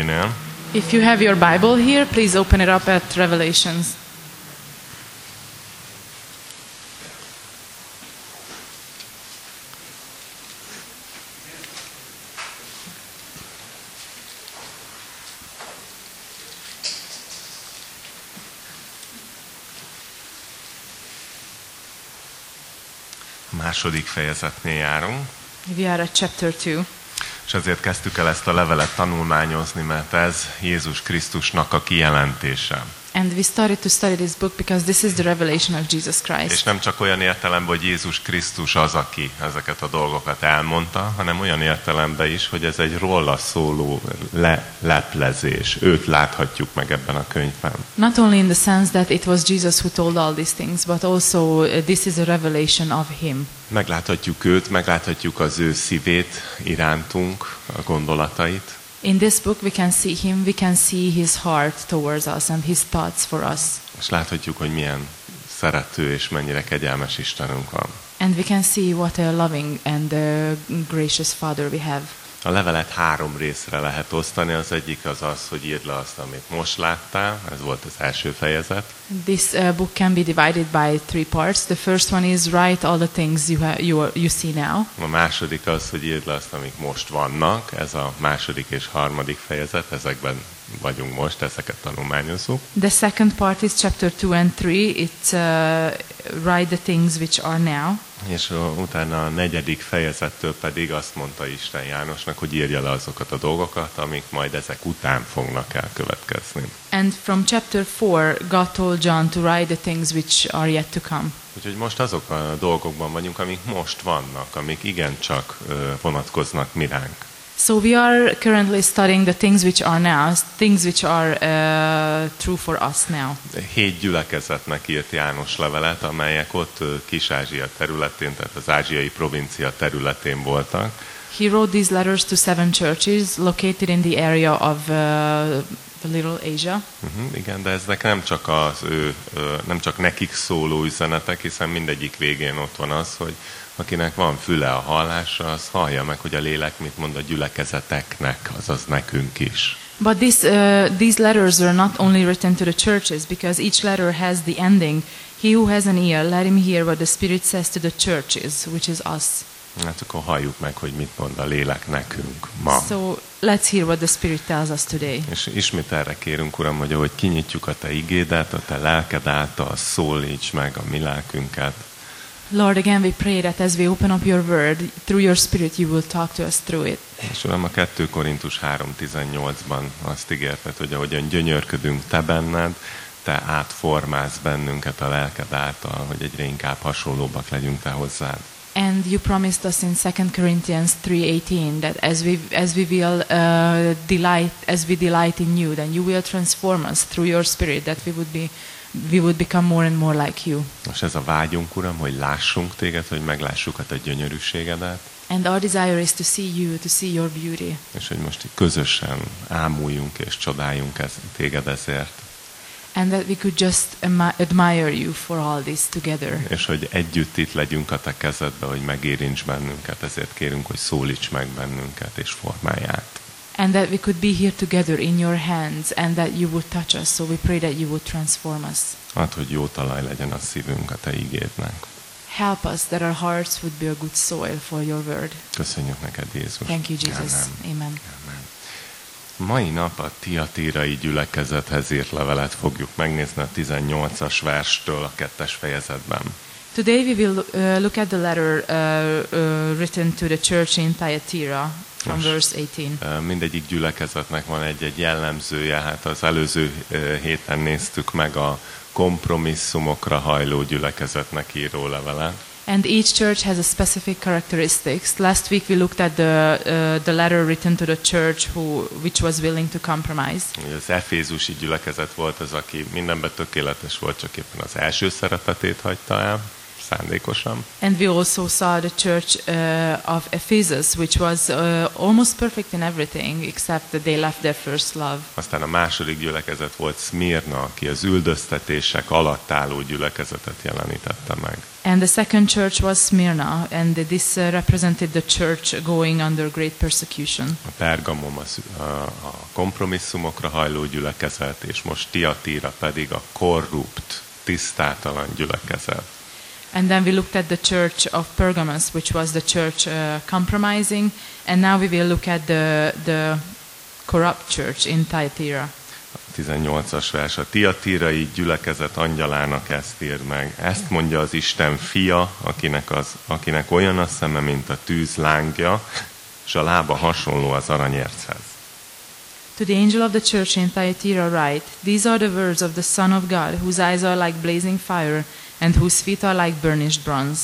Bibliájuknél. If you have your Bible here, please open it up at Revelations. Második fejezetnél járunk, We are at chapter 2. és azért kezdtük el ezt a levelet tanulmányozni, mert ez Jézus Krisztusnak a kijelentése. And we started to study this book because this is the revelation of Jesus És Christ. nem csak olyan értelemben, hogy Jézus Krisztus az, aki ezeket a dolgokat elmondta, hanem olyan értelemben is, hogy ez egy róla szóló leplezés. Őt láthatjuk meg ebben a könyvben. Not only in the sense that it was Jesus who told all these things, but also this is a revelation of him. Megláthatjuk őt, megláthatjuk az ő szívét irántunk, a gondolatait. In this book we can see him, we can see his heart towards us and his thoughts for us. És láthatjuk, hogy milyen szerető és mennyire kegyelmes Istenünk van. And we can see what a loving and gracious Father we have. A levelet 3 részre lehet osztani. Az egyik az az, hogy írd le azt, amit most láttál. Ez volt az első fejezet. This book can be divided by 3 parts. The first one is write all the things you see now. A második az, hogy írd le azt, amik most vannak. Ez a második és harmadik fejezet. Ezekben vagyunk most, ezeket tanulmányozzuk. The second part is chapter 2 and 3. It's write the things which are now. És utána a negyedik fejezettől pedig azt mondta Isten Jánosnak, hogy írja le azokat a dolgokat, amik majd ezek után fognak elkövetkezni. And from chapter 4, God told John to write the things which are yet to come. Úgyhogy most azok a dolgokban vagyunk, amik most vannak, amik igencsak vonatkoznak miránk. So we are currently studying the things which are now, things which are true for us now. 7 gyülekezetnek írt János levelet, amelyek ott Kis-Ázsia területén, tehát az ázsiai provincia területén voltak. He wrote these letters to 7 churches located in the area of the Little Asia. Igen, de ezek nem csak nem csak nekik szóló üzenetek, hiszen mindegyik végén ott van az, hogy akinek van füle a hallásra, az hallja meg, hogy a lélek mit mond a gyülekezeteknek, azaz nekünk is. But these letters were not only written to the churches, because each letter has the ending, he who has an ear, let him hear what the Spirit says to the churches, which is us. Hát akkor halljuk meg, hogy mit mond a lélek nekünk ma. So let's hear what the Spirit tells us today. És ismét erre kérünk, Uram, hogy ahogy kinyitjuk a Te igédet, a Te lelked által szólíts meg a mi lelkünket. Lord, again we pray that as we open up your word, through your Spirit you will talk to us through it. És Uram, a 2 Korintus 3:18-ban azt ígérted, hogy ahogyan gyönyörködünk Te benned, Te átformálsz bennünket a lelked által, hogy egyre inkább hasonlóbbak legyünk Te hozzád. And you promised us in 2 Corinthians 3:18 that as we delight in you, then you will transform us through your Spirit, that we would become more and more like you. És ez a vágyunk, Uram, hogy lássunk Téged, hogy meglássuk a Te gyönyörűségedet. And our desire is to see you, to see your beauty. És hogy most közösen ámuljunk és csodáljunk Téged ezért. And that we could just admire you for all this together. És hogy együtt itt legyünk a Te kezedbe, hogy megérints bennünket, ezért kérünk, hogy szólíts meg bennünket és formálj át. And that we could be here together in your hands, and that you would touch us. So we pray that you would transform us. Hát, hogy jó talaj legyen a szívünk a Te igédnek. Help us that our hearts would be a good soil for your word. Köszönjük neked, Jézus. Thank you, Jesus. Amen. Amen. Mai nap a Tiatírai gyülekezethez írt levelet fogjuk megnézni a 18-as verstől a 2. fejezetben. Today we will look at the letter written to the church in Thyatira from verse 18. Mindegyik gyülekezetnek van egy jellemzője. Hát az előző héten néztük meg a kompromisszumokra hajló gyülekezetnek író levelet. And each church has a specific characteristics. Last week we looked at the letter written to the church which was willing to compromise. Az efézusi gyülekezet volt az, aki mindenben tökéletes volt, csak éppen az első szeretetét hagyta el. szándékosan. And we also saw the church of Ephesus, which was almost perfect in everything, except that they left their first love. Aztán a második gyülekezet volt Szmirna, aki az üldöztetések alatt álló gyülekezetet jelenítette meg. And the second church was Smyrna, and this represented the church going under great persecution. A Pergamum a kompromisszumokra hajló gyülekezet, és most Tiatira pedig a korrupt, tisztátalan gyülekezet. And then we looked at the church of Pergamos, which was the church compromising, and now we will look at the corrupt church in Thyatira. 18-as vers, a tiatirai gyülekezet angyalának ezt írd meg. Ezt mondja az Isten fia, akinek olyan a szeme, mint a tűz lángja, és a lába hasonló az aranyérchez. To the angel of the church in Thyatira write, These are the words of the Son of God, whose eyes are like blazing fire, and whose feet are like burnished bronze.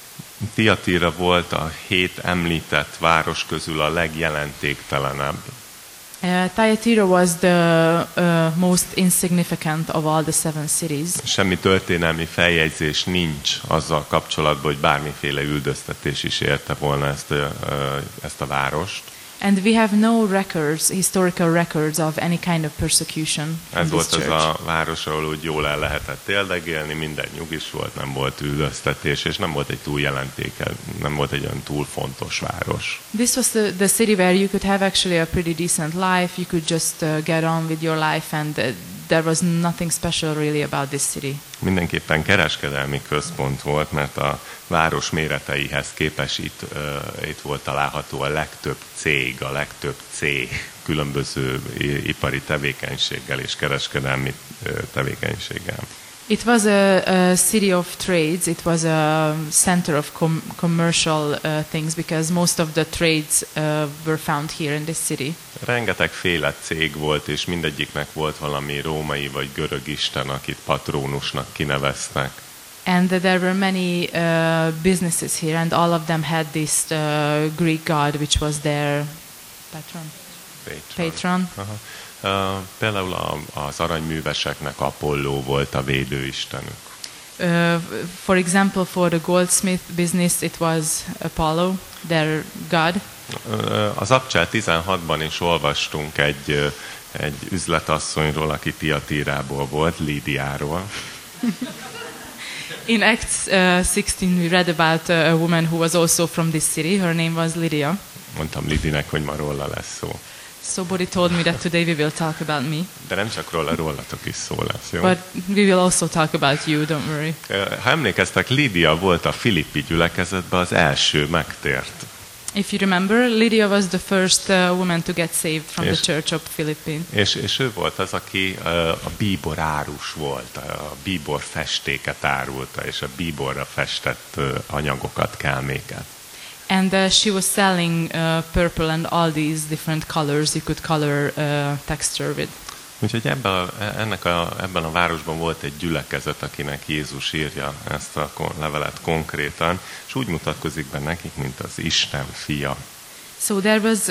Tiatira volt a 7 említett város közül a legjelentéktelenebb. Thyatira was the most insignificant of all the 7 cities. Semmi történelmi feljegyzés nincs azzal kapcsolatban, hogy bármiféle üldöztetés is érte volna ezt a várost. And we have no records, historical records of any kind of persecution Ez in this volt az church. a város, ahol úgy jól el lehetett éldegélni, minden nyugis volt, nem volt üldöztetés, és nem volt egy túl nem volt egy olyan túl fontos város. This was the city where you could have actually a pretty decent life. You could just get on with your life, and there was nothing special really about this city. Mindenképpen kereskedelmi központ volt, mert a város méreteihez képest itt volt található a legtöbb cég, a legtöbb cég különböző ipari tevékenységgel és kereskedelmi tevékenységgel. It was a city of trades. It was a center of commercial things, because most of the trades were found here in this city. Rengetegféle cég volt, és mindegyiknek volt valami római vagy görög isten, akit patrónusnak kineveztek. And there were many businesses here, and all of them had this Greek god, which was their patron. Például az aranyműveseknek Apolló volt a védőistenük. For example, for the goldsmith business, it was Apollo, their god. Az Abcsel 16-ban is olvastunk egy üzletasszonyról, aki Tiatirából volt, Lídiáról. In Acts 16, we read about a woman who was also from this city. Her name was Lydia. Mondtam Lidinek, hogy ma róla lesz szó. Somebody told me that today we will talk about me. De nem csak rólatok is szó lesz, jó? But we will also talk about you, don't worry. Ha emlékeztek, Lídia volt a filippi gyülekezetben az első megtért. If you remember, Lydia was the first woman to get saved from the church of Philippi. És ő volt az, aki a bíbor árus volt, a bíbor festéket árulta, és a bíborra festett anyagokat, kelméket. And she was selling purple and all these different colors you could color texture with. Úgyhogy ebben a városban volt egy gyülekezet, akinek Jézus írja ezt a levelet konkrétan, és úgy mutatkozik be nekik, mint az Isten fia. So there was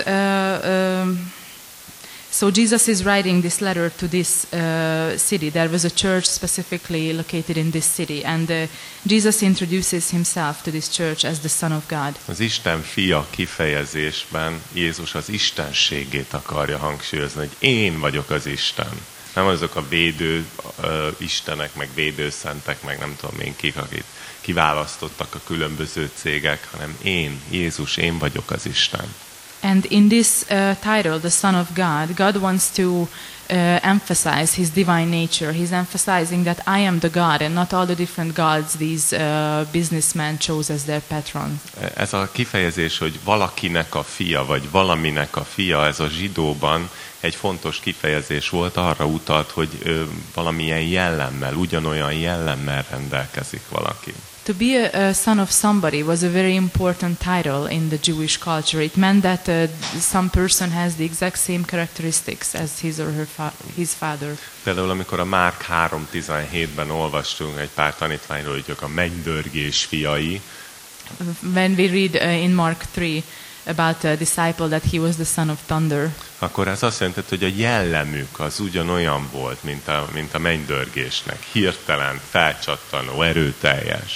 so Jesus is writing this letter to this city. There was a church specifically located in this city, and Jesus introduces himself to this church as the Son of God. Az Isten fia kifejezésben Jézus az istenségét akarja hangsúlyozni, hogy én vagyok az Isten. Nem azok a védő istenek, meg védőszentek, meg nem tudom én kik, akit kiválasztottak a különböző cégek, hanem én, Jézus, én vagyok az Isten. And in this title, the Son of God, God wants to emphasize his divine nature. He's emphasizing that I am the God, and not all the different gods these businessmen chose as their patron. Ez a kifejezés, hogy valakinek a fia, vagy valaminek a fia, ez a zsidóban egy fontos kifejezés volt, arra utalt, hogy valamilyen jellemmel, ugyanolyan jellemmel rendelkezik valaki. To be a son of somebody was a very important title in the Jewish culture. It meant that some person has the exact same characteristics as his or his father. Például amikor a Márk 3:17-ben olvastunk egy pár tanítványról, hogy ők a mennydörgés fiai. When we read in Mark 3 about a disciple that he was the son of thunder. Akkor ez azt jelenti, hogy a jellemük az ugyanolyan volt, mint a mennydörgésnek. Hirtelen, felcsattanó, erőteljes.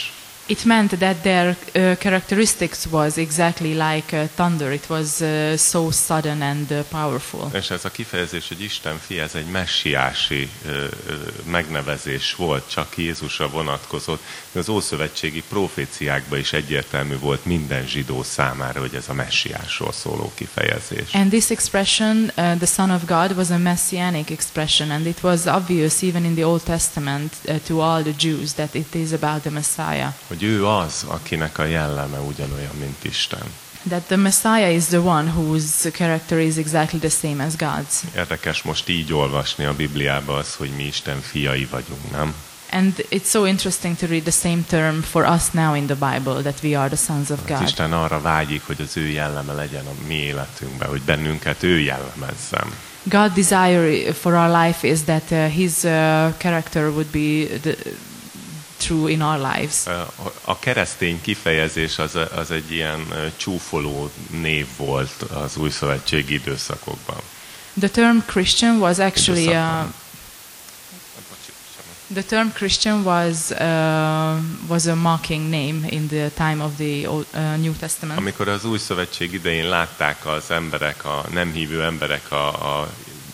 It meant that their characteristics was exactly like thunder. It was so sudden and powerful. És ez a kifejezés, hogy Isten fia, ez egy messiási megnevezés volt, csak Jézusra vonatkozott. Az ószövetségi proféciákban is egyértelmű volt minden zsidó számára, hogy ez a messiásról szóló kifejezés. And this expression, the Son of God, was a messianic expression, and it was obvious even in the Old Testament to all the Jews that it is about the Messiah. Hogy ő az, akinek a jelleme ugyanolyan, mint Isten. That the Messiah is the one whose character is exactly the same as God's. Érdekes most így olvasni a Bibliába az, hogy mi Isten fiai vagyunk, nem? And it's so interesting to read the same term for us now in the Bible, that we are the sons of Az God. Isten arra vágyik, hogy az ő jelleme legyen a mi életünkben, hogy bennünket ő jellemezzen. God's desire for our life is that His character would be true in our lives. A keresztény kifejezés az egy ilyen csúfoló név volt az újszövetségi időszakokban. The term Christian was actually the term Christian was a mocking name in the time of the New Testament. Amikor az újszövetség idején látták az emberek, a nem hívő emberek a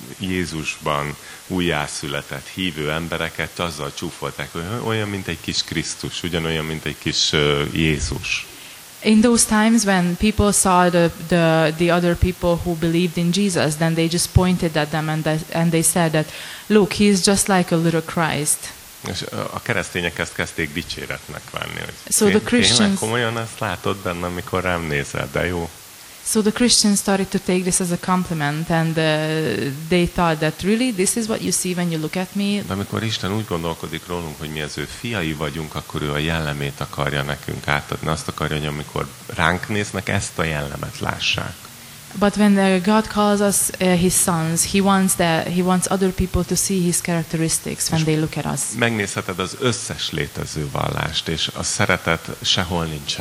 Jézusban újjászületett hívő embereket, azzal csúfolták, hogy olyan, mint egy kis Krisztus, ugyanolyan, mint egy kis Jézus. In those times when people saw the other people who believed in Jesus, then they just pointed at them and they said that, look, he is just like a little Christ. És a keresztények ezt kezdték dicséretnek venni, hogy So the Christians, tényleg komolyan ezt látod benne, amikor rám nézel, de jó. So the Christians started to take this as a compliment, and they thought that really this is what you see when you look at me. De amikor Isten úgy gondolkodik rólunk, hogy mi az ő fiai vagyunk, akkor ő a jellemét akarja nekünk átadni. Azt akarja, hogy amikor ránk néznek, ezt a jellemet lássák. But when God calls us His sons, He wants other people to see His characteristics when they look at us. Megnézheted az összes létező vallást, és a szeretet sehol nincsen.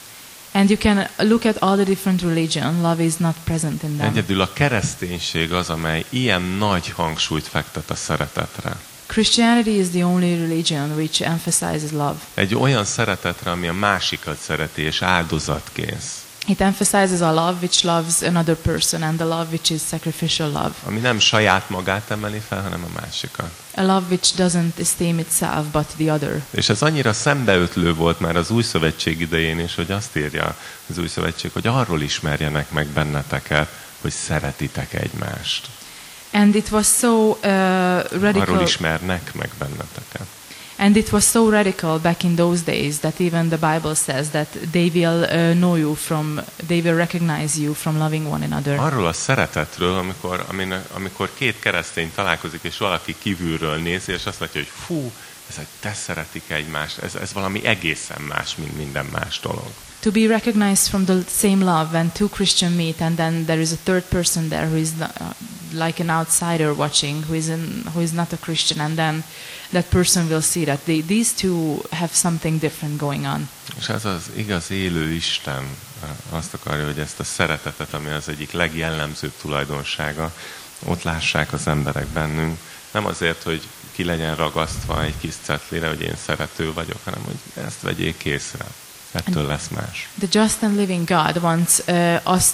And you can look at all the different religions. Love is not present in them. Egyedül a kereszténység az, amely ilyen nagy hangsúlyt fektet a szeretetre. Christianity is the only religion which emphasizes love. Egy olyan szeretetre, ami a másikat szereti, és áldozatkész. It emphasizes a love which loves another person, and the love which is sacrificial love. Ami nem saját magát emeli fel, hanem a másikat. A love which doesn't esteem itself, but the other. És ez annyira szembeötlő volt már az új szövetség idején is, hogy azt írja az új szövetség, hogy arról ismerjenek meg benneteket, hogy szeretitek egymást. And it was so radical. Arról ismernek meg benneteket. And it was so radical back in those days that even the Bible says that they will know you they will recognize you from loving one another. Arról a szeretetről, amikor két keresztény találkozik, és valaki kívülről nézi, és azt látja, hogy fú, ezek te szeretik egymást, ez valami egészen más, mint minden más dolog. To be recognized from the same love when two Christians meet, and then there is a third person there who is like an outsider watching, who is not a Christian, and then that person will see that these two have something different going on. És ez az igaz élő Isten azt akarja, hogy ezt a szeretetet, ami az egyik legjellemzőbb tulajdonsága, ott lássák az emberek bennünk. Nem azért, hogy ki legyen ragasztva egy kis cetlire, hogy én szerető vagyok, hanem hogy ezt vegyék észre. Ettől lesz más. The just and living God wants us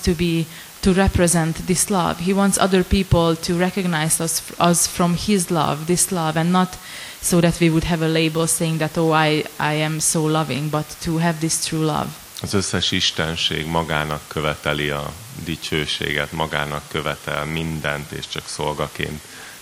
to represent this love. He wants other people to recognize us from His love, this love, and not so that we would have a label saying that, oh, I am so loving, but to have this true love. Az összes istenség magának követeli a dicsőséget, magának követel mindent, és csak szolgaként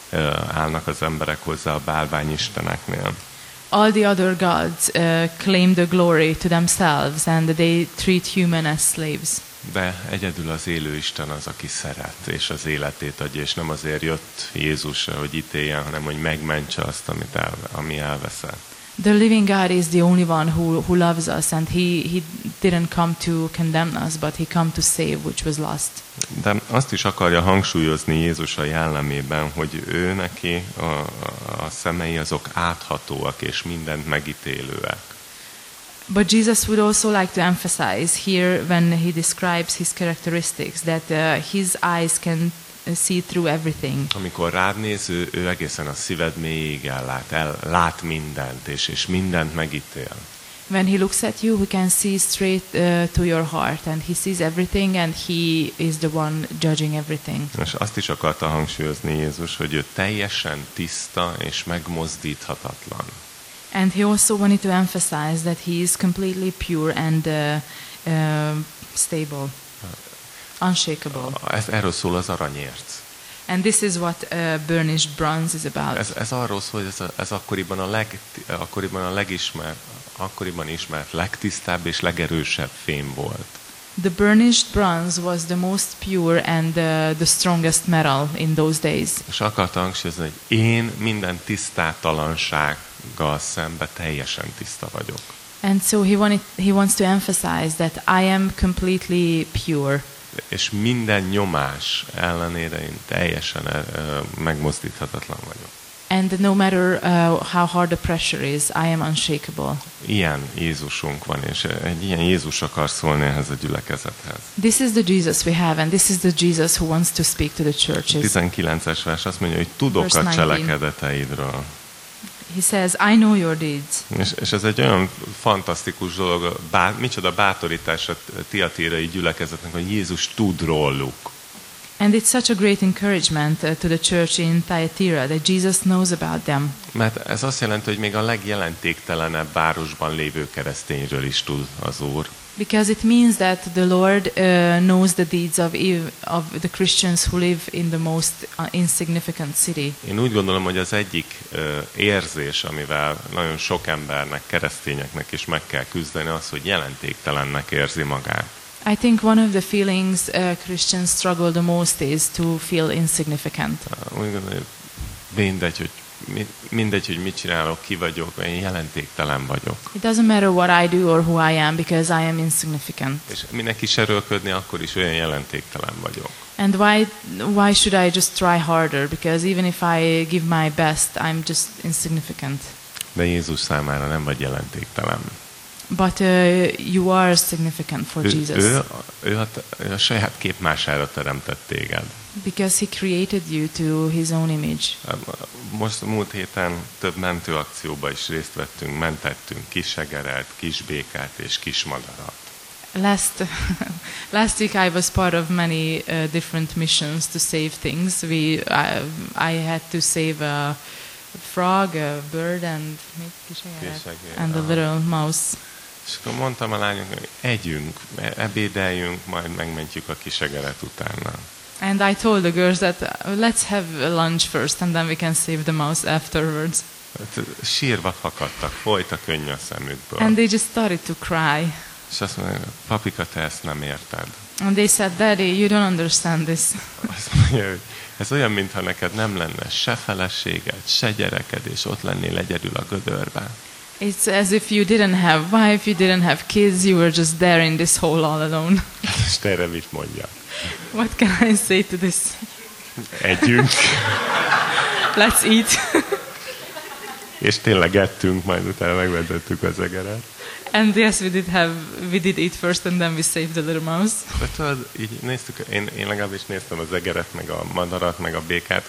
állnak az emberek hozzá a bálványisteneknél. All the other gods claim the glory to themselves, and they treat human as slaves. De egyedül az élő Isten az, aki szeret, és az életét adja, és nem azért jött Jézusra, hogy ítéljen, hanem hogy megmentse azt, ami elveszett. The living God is the only one who loves us, and he didn't come to condemn us, but He come to save which was lost. De azt is akarja hangsúlyozni Jézus a jellemében, hogy ő neki a szemei azok áthatóak, és mindent megítélőek. But Jesus would also like to emphasize here when He describes His characteristics that His eyes can see through everything. Amikor rád néz, ő egészen a szíved mélyéig lát mindent, és mindent megítél. When he looks at you, he can see straight to your heart, and he sees everything, and he is the one judging everything. És azt is akarta hangsúlyozni Jézus, hogy ő teljesen tiszta és megmozdíthatatlan. And he also wanted to emphasize that he is completely pure and stable, unshakable. Erről szól az aranyérc. And this is what burnished bronze is about. Ez arról szól, hogy ez akkoriban ismert legtisztább és legerősebb fém volt. The burnished bronze was the most pure and the strongest metal in those days. És akarta hangsúlyozni, hogy én minden tisztátalansággal szembe teljesen tiszta vagyok. And so he wants to emphasize that I am completely pure. És minden nyomás ellenére én teljesen megmozdíthatatlan vagyok. And no matter how hard the pressure is, I am unshakable. Ilyen Jézusunk van, és egy ilyen Jézus akar szólni ehhez a gyülekezethez. This is the Jesus we have, and this is the Jesus who wants to speak to the churches. 19-es vers azt mondja, hogy tudok a cselekedeteidről. He says, I know your deeds. És ez egy olyan fantasztikus dolog, micsoda bátorítás a tiatírai gyülekezetnek, hogy Jézus tud róluk. And it's such a great encouragement to the church in Thyatira that Jesus knows about them. Mert ez azt jelenti, hogy még a legjelentéktelenebb városban lévő keresztényről is tud az Úr. Because it means that the Lord knows the deeds of the Christians who live in the most insignificant city. Én úgy gondolom, hogy az egyik érzés, amivel nagyon sok embernek, keresztényeknek is meg kell küzdeni, az, hogy jelentéktelennek érzi magát. I think one of the feelings Christians struggle the most is to feel insignificant. Úgy gondolom, hogy mindegy, hogy mit csinálok, ki vagyok, én jelentéktelen vagyok. It doesn't matter what I do or who I am because I am insignificant. És minek is erőlködni, akkor is olyan jelentéktelen vagyok. And why should I just try harder? Because even if I give my best, I'm just insignificant. De Jézus számára nem vagy jelentéktelen. But you are significant for Jesus. Ő a saját képmására teremtett téged. Because he created you to his own image. Most múlt héten több mentőakcióba is részt vettünk, mentettünk kisegerelt, kisbékát és kismadarat. Last week I was part of many different missions to save things. I had to save a frog, a bird, and a little mouse. És akkor mondtam a lányoknak, hogy együnk, ebédeljünk, majd megmentjük a kisegeret utána. And I told the girls that let's have a lunch first, and then we can save the mouse afterwards. Sírva fakadtak, folyt a könny a szemükből. And they just started to cry. És azt mondja, papika, te ezt nem érted. And they said, Daddy, you don't understand this. Azt mondja, hogy ez olyan, mintha neked nem lenne se feleséged, se gyereked, és ott lennél egyedül a gödörben. It's as if you didn't have wife, you didn't have kids, you were just there in this hole all alone. És te erre mit mondjak? What can I say to this? Együnk. Let's eat. És tényleg ettünk, majd utána megvetettük az egeret. And yes, we did eat first, and then we saved the little mouse. De tudod, így néztük, én legalábbis néztem az egeret, meg a madarat, meg a békát,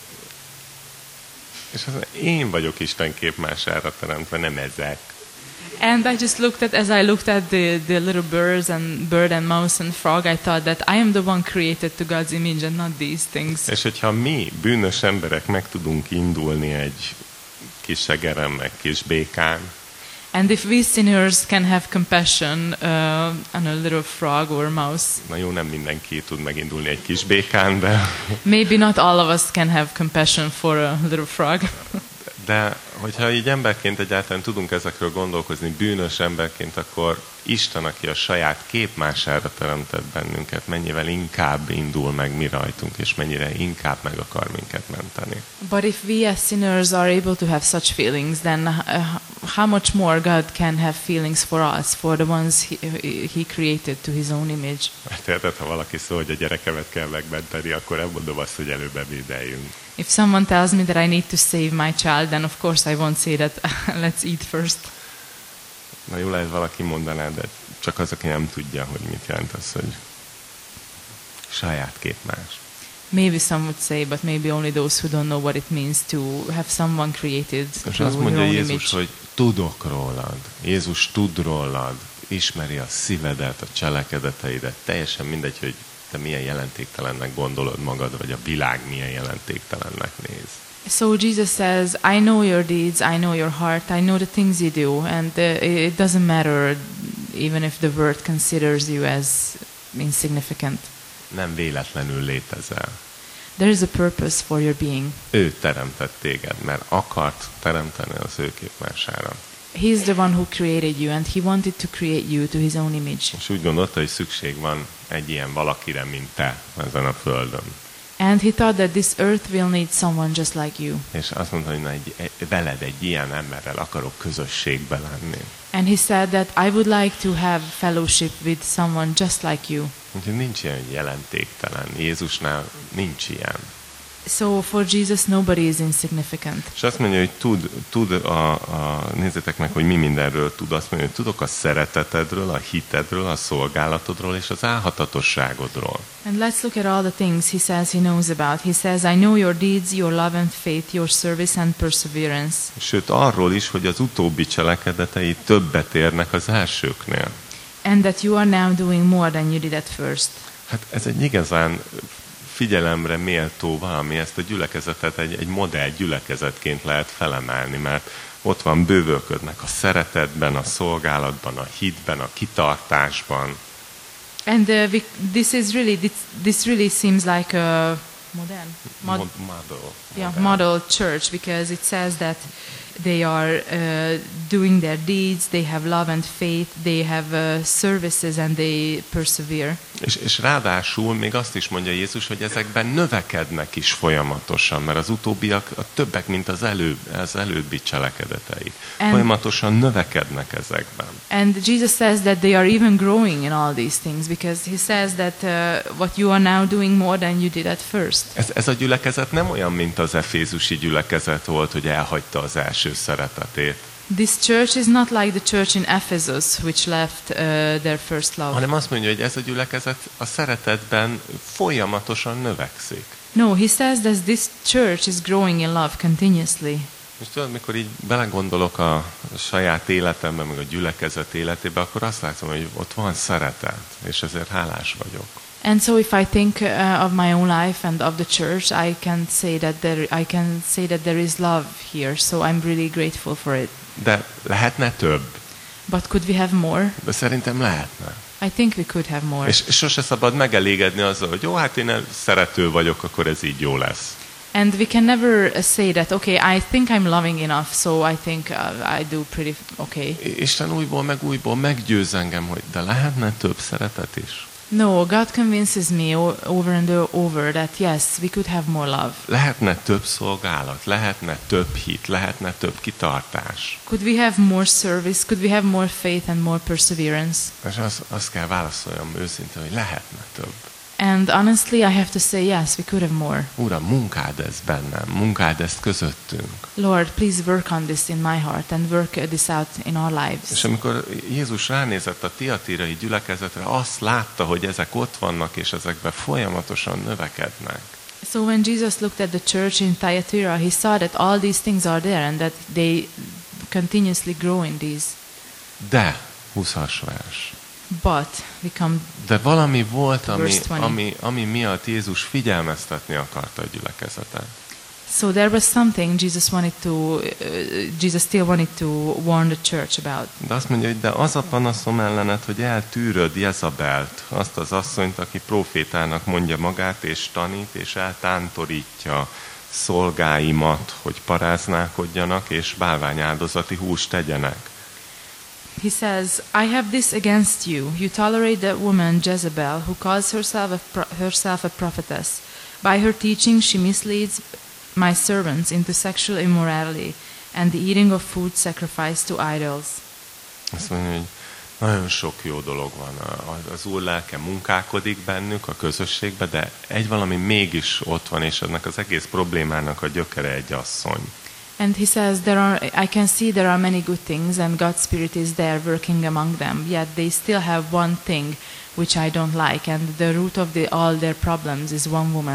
és az, én vagyok Isten képmására teremtve, nem ezek. And I just looked at, as I looked at the little bird and mouse and frog, I thought that I am the one created to God's image and not these things. És hogyha mi, bűnös emberek meg tudunk indulni egy kis egeren, meg kis békán, and if we sinners can have compassion on a little frog or mouse. Na jó, nem mindenki tud megindulni egy kis békán, de... Maybe not all of us can have compassion for a little frog. De hogyha így emberként egyáltalán tudunk ezekről gondolkozni, bűnös emberként, akkor Isten, aki a saját képmására teremtett bennünket, mennyivel inkább indul meg mi rajtunk, és mennyire inkább meg akar minket menteni. But if we as sinners are able to have such feelings, then how much more God can have feelings for us, for the ones he created to his own image. Tehát ha valaki szól, hogy a gyerekemet kell megmenteni, akkor elmondom azt, hogy előbb ebédeljünk. If someone tells me that I need to save my child, then of course I won't say that let's eat first. Na jó, lehet valaki mondaná, de csak az, aki nem tudja, hogy mit jelent az, hogy saját képmás. Maybe some would say, but maybe only those who don't know what it means to have someone created És to azt your mondja own Jézus, image. hogy tudok rólad. Jézus tud rólad. Ismeri a szívedet, a cselekedeteidet. Teljesen mindegy, hogy te milyen jelentéktelennek gondolod magad, vagy a világ milyen jelentéktelennek néz. So Jesus says, I know your deeds, I know your heart, I know the things you do, and it doesn't matter even if the world considers you as insignificant. Nem véletlenül létezel. There is a purpose for your being. Ő teremtett téged, mert akart teremteni az ő képmására. He's the one who created you, and he wanted to create you to his own image. És úgy gondolta, hogy szükség van egy ilyen valakire, mint te ezen a földön. And he thought that this earth will need someone just like you. És azt mondta, hogy veled egy ilyen emberrel akarok közösségbe lenni. And he said that I would like to have fellowship with someone just like you. Úgyhogy nincs ilyen jelentéktelen. Jézusnál nincs ilyen. So for Jesus, nobody is insignificant. És azt mondja, hogy nézzétek meg, hogy mi mindenről tud. Azt mondja, hogy tudok a szeretetedről, a hitedről, a szolgálatodról és az álhatatosságodról. And let's look at all the things he says he knows about. He says, I know your deeds, your love and faith, your service and perseverance. Sőt, arról is, hogy az utóbbi cselekedetei többet érnek az elsőknél. And that you are now doing more than you did at first. Hát ez egy igazán figyelemre méltó valami, ezt a gyülekezetet egy modell gyülekezetként lehet felemelni, mert ott van, bővölködnek a szeretetben, a szolgálatban, a hitben, a kitartásban. And this really seems like a model church, because it says that they are doing their deeds, they have love and faith, they have services and they persevere. És ráadásul még azt is mondja Jézus, hogy ezekben növekednek is folyamatosan, mert az utóbbiak a többek, mint az előbbi cselekedetei. Folyamatosan növekednek ezekben. And Jesus says that they are even growing in all these things, because he says that what you are now doing more than you did at first. Ez a gyülekezet nem olyan, mint az efézusi gyülekezet volt, hogy elhagyta az első szeretetét. This church is not like the church in Ephesus, which left their first love. Hanem azt mondja, hogy ez a gyülekezet a szeretetben folyamatosan növekszik. No, he says that this church is growing in love continuously. És tudod, mikor így belegondolok a saját életemben, meg a gyülekezet életébe, akkor azt látom, hogy ott van szeretet, és ezért hálás vagyok. And so if I think of my own life and of the church, I can say that there is love here, so I'm really grateful for it. De lehetne több. But could we have more? De szerintem lehetne. I think we could have more. És sose szabad megelégedni azzal, hogy jó, hát én szerető vagyok, akkor ez így jó lesz. And we can never say that, okay, I think I'm loving enough, so I think I do pretty okay. Isten újból meggyőz engem, hogy de lehetne több szeretet is. No, God convinces me over and over that yes, we could have more love. Lehetne több szolgálat, lehetne több hit, lehetne több kitartás. Could we have more service? Could we have more faith and more perseverance? És azt kell válaszoljam őszintén, hogy lehetne több. And honestly, I have to say yes, we could have more. Uram, munkáld ezt bennem, munkáld ezt közöttünk. Lord, please work on this in my heart and work this out in our lives. És amikor Jézus ránézett a tiatírai gyülekezetre, azt látta, hogy ezek ott vannak, és ezekben folyamatosan növekednek. So when Jesus looked at the church in Thyatira, he saw that all these things are there and that they continuously grow in these. De, 20-as vers. But we come. De valami volt, ami miatt Jézus figyelmeztetni akarta a gyülekezetet. So there was something Jesus still wanted to warn the church about. De azt mondja, hogy de az a panaszom ellenet, hogy eltűröd Jezabelt, azt az asszonyt, aki profétának mondja magát, és tanít, és eltántorítja szolgáimat, hogy paráználkodjanak, és bálványáldozati húst tegyenek. He says, I have this against you. You tolerate the woman Jezebel, who calls herself a prophetess. By her teaching she misleads my servants into sexual immorality and the eating of food sacrificed to idols. Azt mondja, hogy nagyon sok jó dolog van. Az Úr lelke munkálkodik bennük a közösségbe, de egy valami mégis ott van, és ennek az egész problémának a gyökere egy asszony. And he says, I can see there are many good things and God's Spirit is there working among them, yet they still have one thing which I don't like, and the root of all their problems is one woman.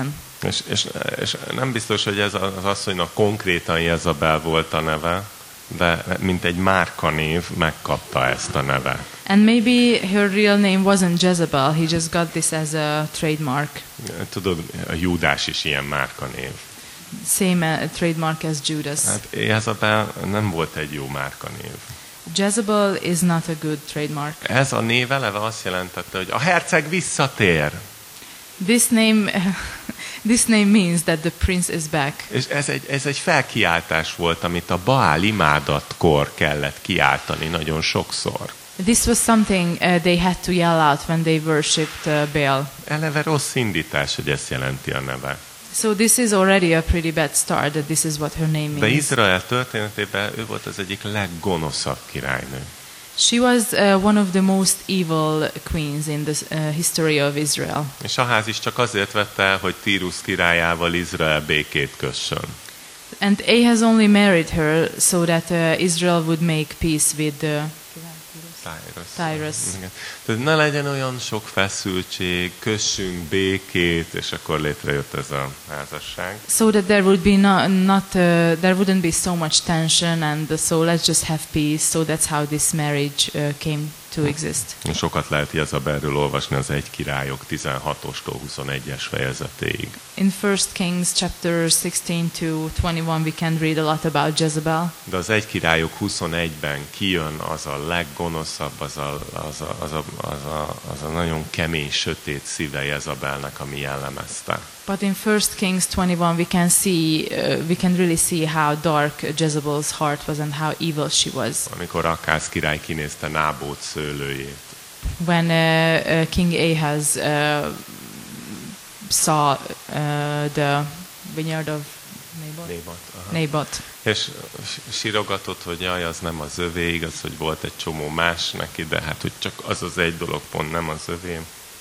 És nem biztos, hogy ez az asszonynak konkrétan Jezabel volt a neve, de mint egy márkanév megkapta ezt a nevet. And maybe her real name wasn't Jezebel, he just got this as a trademark. Tudod, a Júdás is ilyen márkanév. Same trademark as Judas. Hát Jezabel nem volt egy jó márkanév. Jezebel is not a good trademark. Ez a név eleve azt jelentette, hogy a herceg visszatér. This name means that the prince is back. És ez egy felkiáltás volt, amit a Baál imádatkor kellett kiáltani nagyon sokszor. This was something they had to yell out when they worshipped Baal. Eleve rossz indítás, hogy ezt jelenti a neve. So this is already a pretty bad start that this is what her name means. De Izrael történetében ő volt az egyik leggonoszabb királynő. She was one of the most evil queens in the history of Israel. És Aház is csak azért vette el, hogy Tírus királyával Izrael békét kössön. And Ahaz only married her so that Israel would make peace with Tyrus. Igen. Tehát ne legyen olyan sok feszültség, kössünk békét, és akkor létrejött ez a házasság. So that there would be there wouldn't be so much tension, and so let's just have peace. So that's how this marriage came to exist. Sokat lehet Jezabelről olvasni az 1 Királyok 16-ostól 21-es fejezetéig. In 1 Kings chapter 16 to 21 we can read a lot about Jezebel. De az 1 Királyok 21-ben kijön az a leggonoszabb, az a nagyon kemény, sötét szíve Jezabelnek, ami jellemezte. But in 1 Kings 21 we can really see how dark Jezebel's heart was and how evil she was. Amikor Akáz király kinézte Nábót szőlőjét. When King Ahaz saw the vineyard of Naboth. És sírogatott, hogy jaj, az nem az övé, igaz, hogy volt egy csomó más neki, de hát, hogy csak az egy dolog pont nem az övé.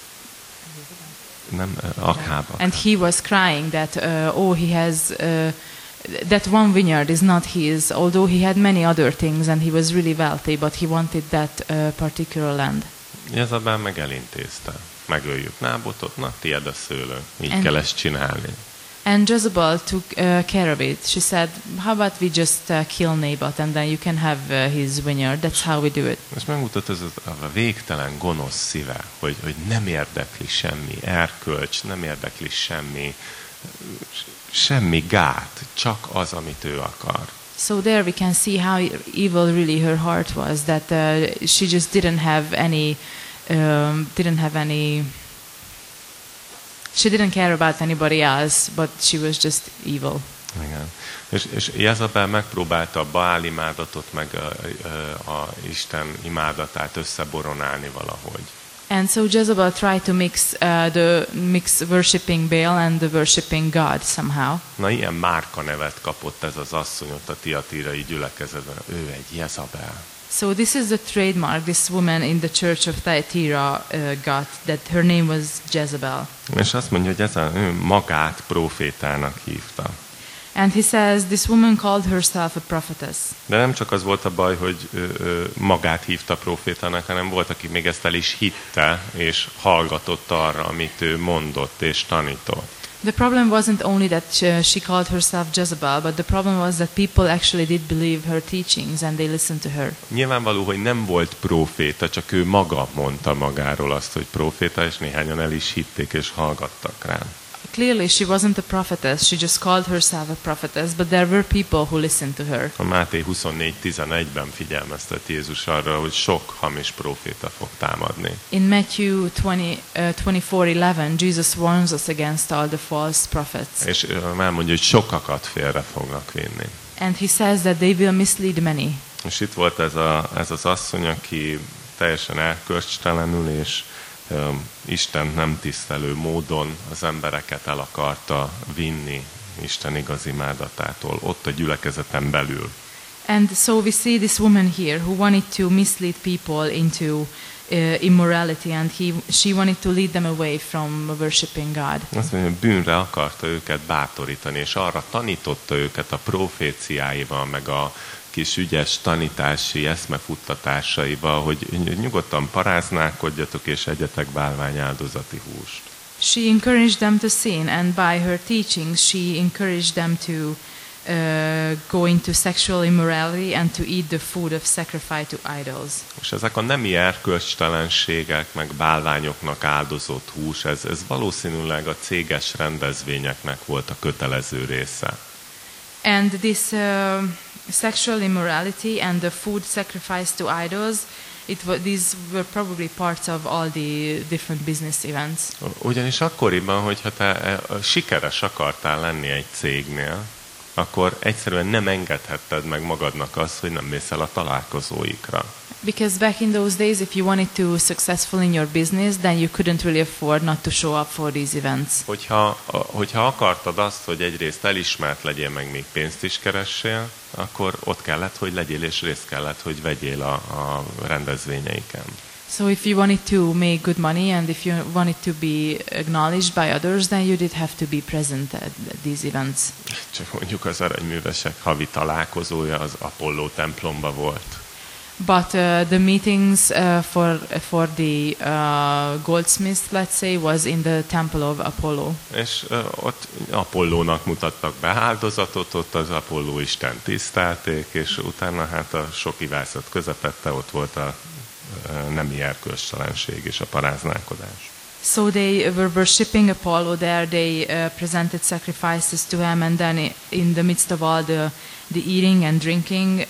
Nem, Akáb. And he was crying that, he has, that one vineyard is not his, although he had many other things and he was really wealthy, but he wanted that particular land. Jezabel meg elintézte. Megöljük Nábotot, na, tiéd a szőlő. Így kell ezt csinálni. And Jezebel took care of it. She said, how about we just kill Naboth and then you can have his vineyard. That's how we do it. És megmutat ez a végtelen gonosz szíve, hogy nem érdekli semmi erkölcs, nem érdekli semmi gát, csak az, amit ő akar. So there we can see how evil really her heart was, that she just didn't have any she didn't care about anybody else, but she was just evil. Igen. És Jezabel megpróbálta a Baál imádatot, meg a Isten imádatát összeboronálni valahogy. And so Jezebel tried to mix worshipping Baal and the worshipping God somehow. Na, ilyen márka nevet kapott ez az asszony ott a tiatírai gyülekezetben. Ő egy Jezabel. So this is the trademark this woman in the church of Thyatira got, that her name was Jezebel. És azt mondja, hogy ő magát profétának hívta. And he says this woman called herself a prophetess. De nem csak az volt a baj, hogy magát hívta profétának, hanem volt, aki még ezt el is hitte, és hallgatott arra, amit ő mondott és tanított. The problem wasn't only that she called herself Jezebel, but the problem was that people actually did believe her teachings and they listened to her. Nyilvánvaló, hogy nem volt proféta, csak ő maga mondta magáról azt, hogy proféta, és néhányan el is hitték és hallgattak rá. Clearly she wasn't a prophetess, she just called herself a prophetess, but there were people who listened to her. A Máté 24:11-ben figyelmeztet Jézus arra, hogy sok hamis proféta fog támadni. In Matthew 24:11, Jesus warns us against all the false prophets. És elmondja, hogy sokakat félre fognak vinni. And he says that they will mislead many. És itt volt ez az asszony, aki teljesen erkölcstelenül és Isten nem tisztelő módon az embereket el akarta vinni Isten igaz imádatától, ott a gyülekezeten belül. And so we see this woman here who wanted to mislead people into immorality, and she wanted to lead them away from worshiping God. Azt mondja, bűnre akarta őket bátorítani, és arra tanította őket a proféciáival, meg a kis ügyes tanítási eszmefuttatásaival, hogy nyugodtan paráználkodjatok és egyetek bálványáldozati húst. She encouraged them to sin, and by her teachings, she encouraged them to go into sexual immorality and to eat the food of sacrifice to idols. És ezek a nemi erkölcstelenségek, meg bálványoknak áldozott hús, ez valószínűleg a céges rendezvényeknek volt a kötelező része. And this sexual immorality and the food sacrifice to idols, these were probably parts of all the different business events. Ugyanis akkoriban, hogyha te sikeres akartál lenni egy cégnél, akkor egyszerűen nem engedhetted meg magadnak azt, hogy nem mész el a találkozóikra. Because back in those days, if you wanted to successful in your business, then you couldn't really afford not to show up for these events. Hogyha akartad azt, hogy egyrészt elismert legyél, meg még pénzt is keressél, akkor ott kellett, hogy legyél, és részt kellett, hogy vegyél a rendezvényeiken. So if you wanted to make good money and if you wanted to be acknowledged by others, then you did have to be present at these events. Csak mondjuk az aranyművesek havi találkozója az Apolló templomba volt. But the meetings for the goldsmiths, let's say, was in the temple of Apollo. És ott Apollónak mutattak be áldozatot, ott az Apolló Isten tisztelték, és utána hát a sok ivászat közepette ott volt a nemi erkölcstelenség és a paráználkodás. So they were worshipping Apollo there. They presented sacrifices to him, and then in the midst of all the eating and drinking,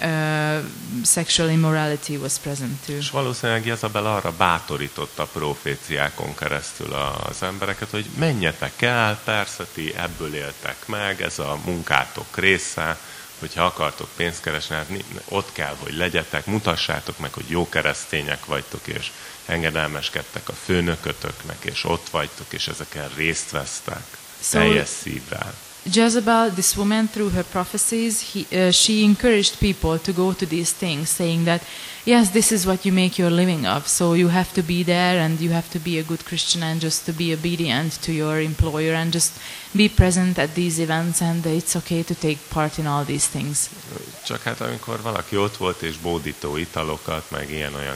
sexual immorality was present too. És valószínűleg Jezabel arra bátorította proféciákon keresztül az embereket, hogy menjetek el, persze ti ebből éltek meg, ez a munkátok része, hogyha akartok pénzt keresni, hát ott kell, hogy legyetek, mutassátok meg, hogy jó keresztények vagytok, és engedelmeskedtek a főnökötöknek, és ott vagytok, és ezeken részt vesztek, teljes szívvel. Jezebel, this woman, through her prophecies, she encouraged people to go to these things, saying that, yes, this is what you make your living of, so you have to be there and you have to be a good Christian and just to be obedient to your employer and just be present at these events, and it's okay to take part in all these things. Csak hát amikor valaki ott volt és bódító italokat, meg ilyen-olyan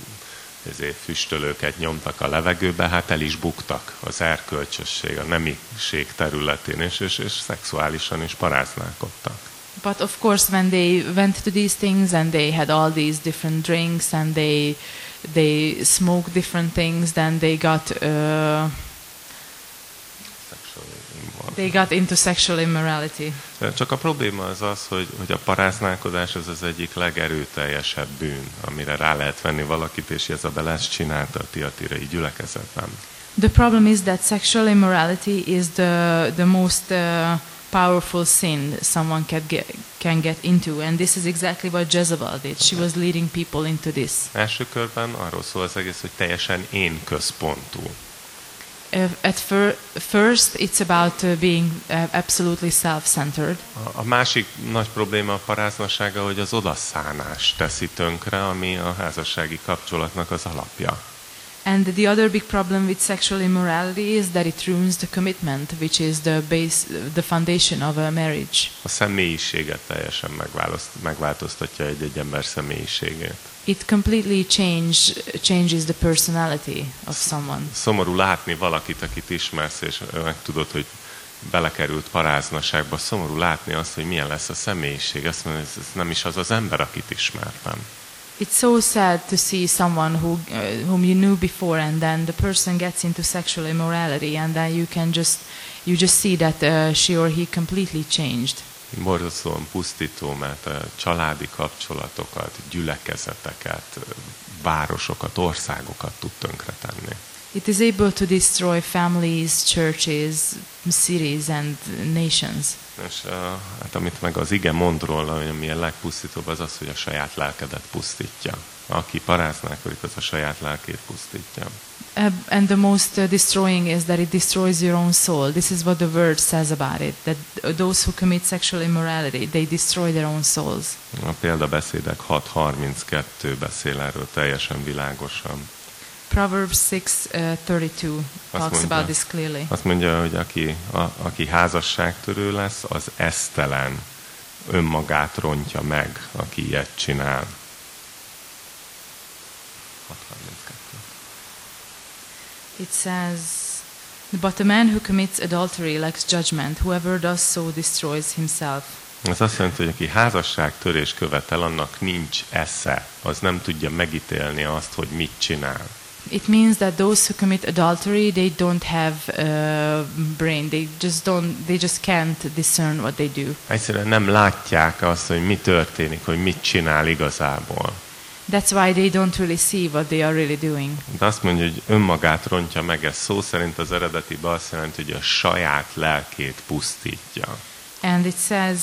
füstölőket nyomtak a levegőbe, hát el is buktak az erkölcsösség, a nemiség területén, és szexuálisan is paráználkodtak. But of course, when they went to these things and they had all these different drinks and they smoked different things, then they got into sexual immorality. Csak a probléma az, hogy a paráználkodás az egyik legerőteljesebb bűn, amire rá lehet venni valakit, és Jezabel ezt csinálta a tiatirai gyülekezetben. The problem is that sexual immorality is the most powerful sin someone can get into, and this is exactly what Jezebel did. She was leading people into this. Első körben arról szól az egész, hogy teljesen én központú. At first, it's about being absolutely self-centered. A másik nagy probléma a paráznasága, hogy az odaszánás teszi tönkre, ami a házassági kapcsolatnak az alapja. And the other big problem with sexual immorality is that it ruins the commitment, which is the foundation of a marriage. A személyiséget teljesen megváltoztatja egy ember személyiségét. It completely changes the personality of someone. Szomorú látni valakit, akit ismersz, és megtudod, hogy belekerült paráznaságba. Szomorú látni azt, hogy milyen lesz a személyiség. Azt mondja, ez nem is az az ember, akit ismertem. It's so sad to see someone whom you knew before, and then the person gets into sexual immorality, and then you just see that she or he completely changed. Borzasztóan pusztító, mert a családi kapcsolatokat, gyülekezeteket, városokat, országokat tud tönkretenni. It is able to destroy families, churches, cities and nations. És hát amit meg az ige mond róla, hogy ami a legpusztítóbb, az az, hogy a saját lelkedet pusztítja. Aki paráználkodik, az a saját lelkét pusztítja. And the most destroying is that it destroys your own soul. This is what the word says about it, that those who commit sexual immorality, they destroy their own souls. A példabeszédek 6:32 beszél erről teljesen világosan. Proverbs 6:32 talks about this clearly. Azt mondja, hogy aki házasságtörő lesz, az esztelen, önmagát rontja meg, aki ilyet csinál. 6:32. It says, But a man who commits adultery lacks judgment. Whoever does so destroys himself. Ez azt jelenti, hogy aki házasságtörés követel, annak nincs esze. Az nem tudja megítélni azt, hogy mit csinál. It means that those who commit adultery, they don't have a brain. They just can't discern what they do. Egyszerűen nem látják azt, hogy mi történik, hogy mit csinál igazából. That's why they don't really see what they are really doing. De azt mondja, hogy önmagát rontja meg, ez szó szerint az eredetiben azt jelenti, hogy a saját lelkét pusztítja. And it says,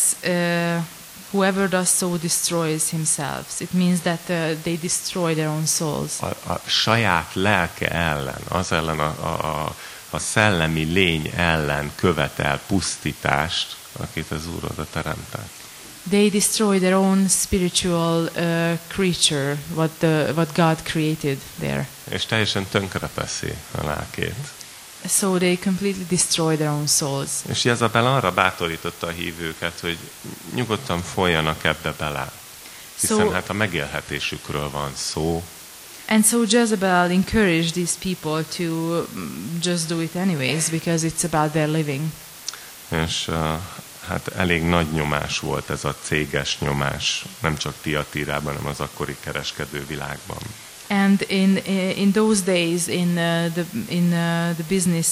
whoever does so destroys himself. It means that they destroy their own souls. A saját lelke ellen, az ellen a szellemi lény ellen követel pusztítást, akit az Úr oda teremtett. They destroy their own spiritual creature, what God created there. És teljesen tönkreteszi a lelkét. So they completely destroy their own souls. És Jezabel arra bátorította a hívőket, hogy nyugodtan folyjanak ebbe bele. Hiszen hát a megélhetésükről van szó. And so Jezebel encouraged these people to just do it anyways, because it's about their living. És hát elég nagy nyomás volt ez a céges nyomás, nem csak Tiatírában, hanem az akkori kereskedő világban. And in those days, in the business,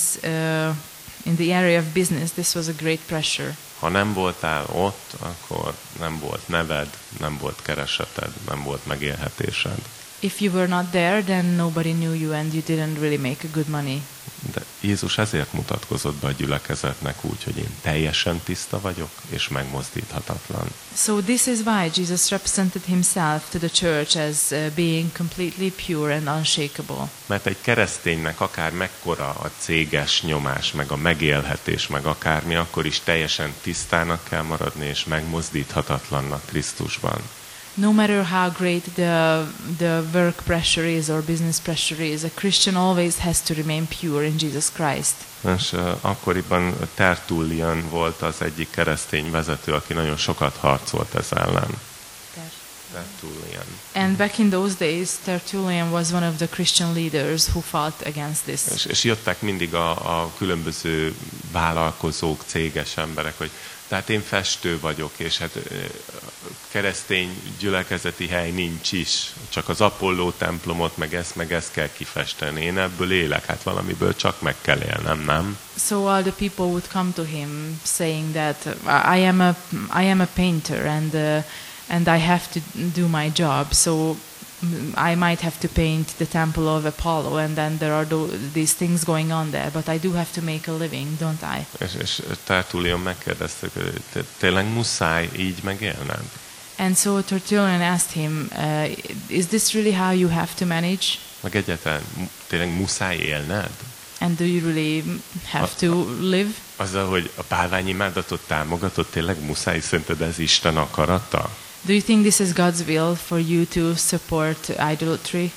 in the area of business, this was a great pressure. Ha nem voltál ott, akkor nem volt neved, nem volt kereseted, nem volt megélhetésed. If you were not there, then nobody knew you and you didn't really make a good money. De Jézus ezért mutatkozott be a gyülekezetnek úgy, hogy én teljesen tiszta vagyok, és megmozdíthatatlan. So this is why Jesus represented himself to the church as being completely pure and unshakable. Mert egy kereszténynek akár mekkora a céges nyomás, meg a megélhetés, meg akármi, akkor is teljesen tisztának kell maradni, és megmozdíthatatlannak Krisztusban. No matter how great the work pressure is or business pressure is, a Christian always has to remain pure in Jesus Christ. És akkoriban Tertullian volt az egyik keresztény vezető, aki nagyon sokat harcolt ez ellen. Tertullian. And back in those days, Tertullian was one of the Christian leaders who fought against this. És jöttek mindig a különböző vállalkozók, céges emberek, hogy tehát én festő vagyok, és hát keresztény gyülekezeti hely nincs is, csak az Apolló templomot, meg ezt kell kifesteni. Én ebből élek, hát valamiből csak meg kell élnem, nem? So all the people would come to him saying that I am a painter and I have to do my job, so I might have to paint the temple of Apollo, and then there are these things going on there, but I do have to make a living, don't I? És Tertullian megkérdezte, hogy tényleg muszáj így megélned? And so Tertullian asked him, is this really how you have to manage? Meg egyáltalán tényleg muszáj élned? And do you really have to live? Azzal, hogy a bálványimádatot támogatod, tényleg muszáj, szerinted ez Isten akarata? Do you think this is God's will for you to support idolatry?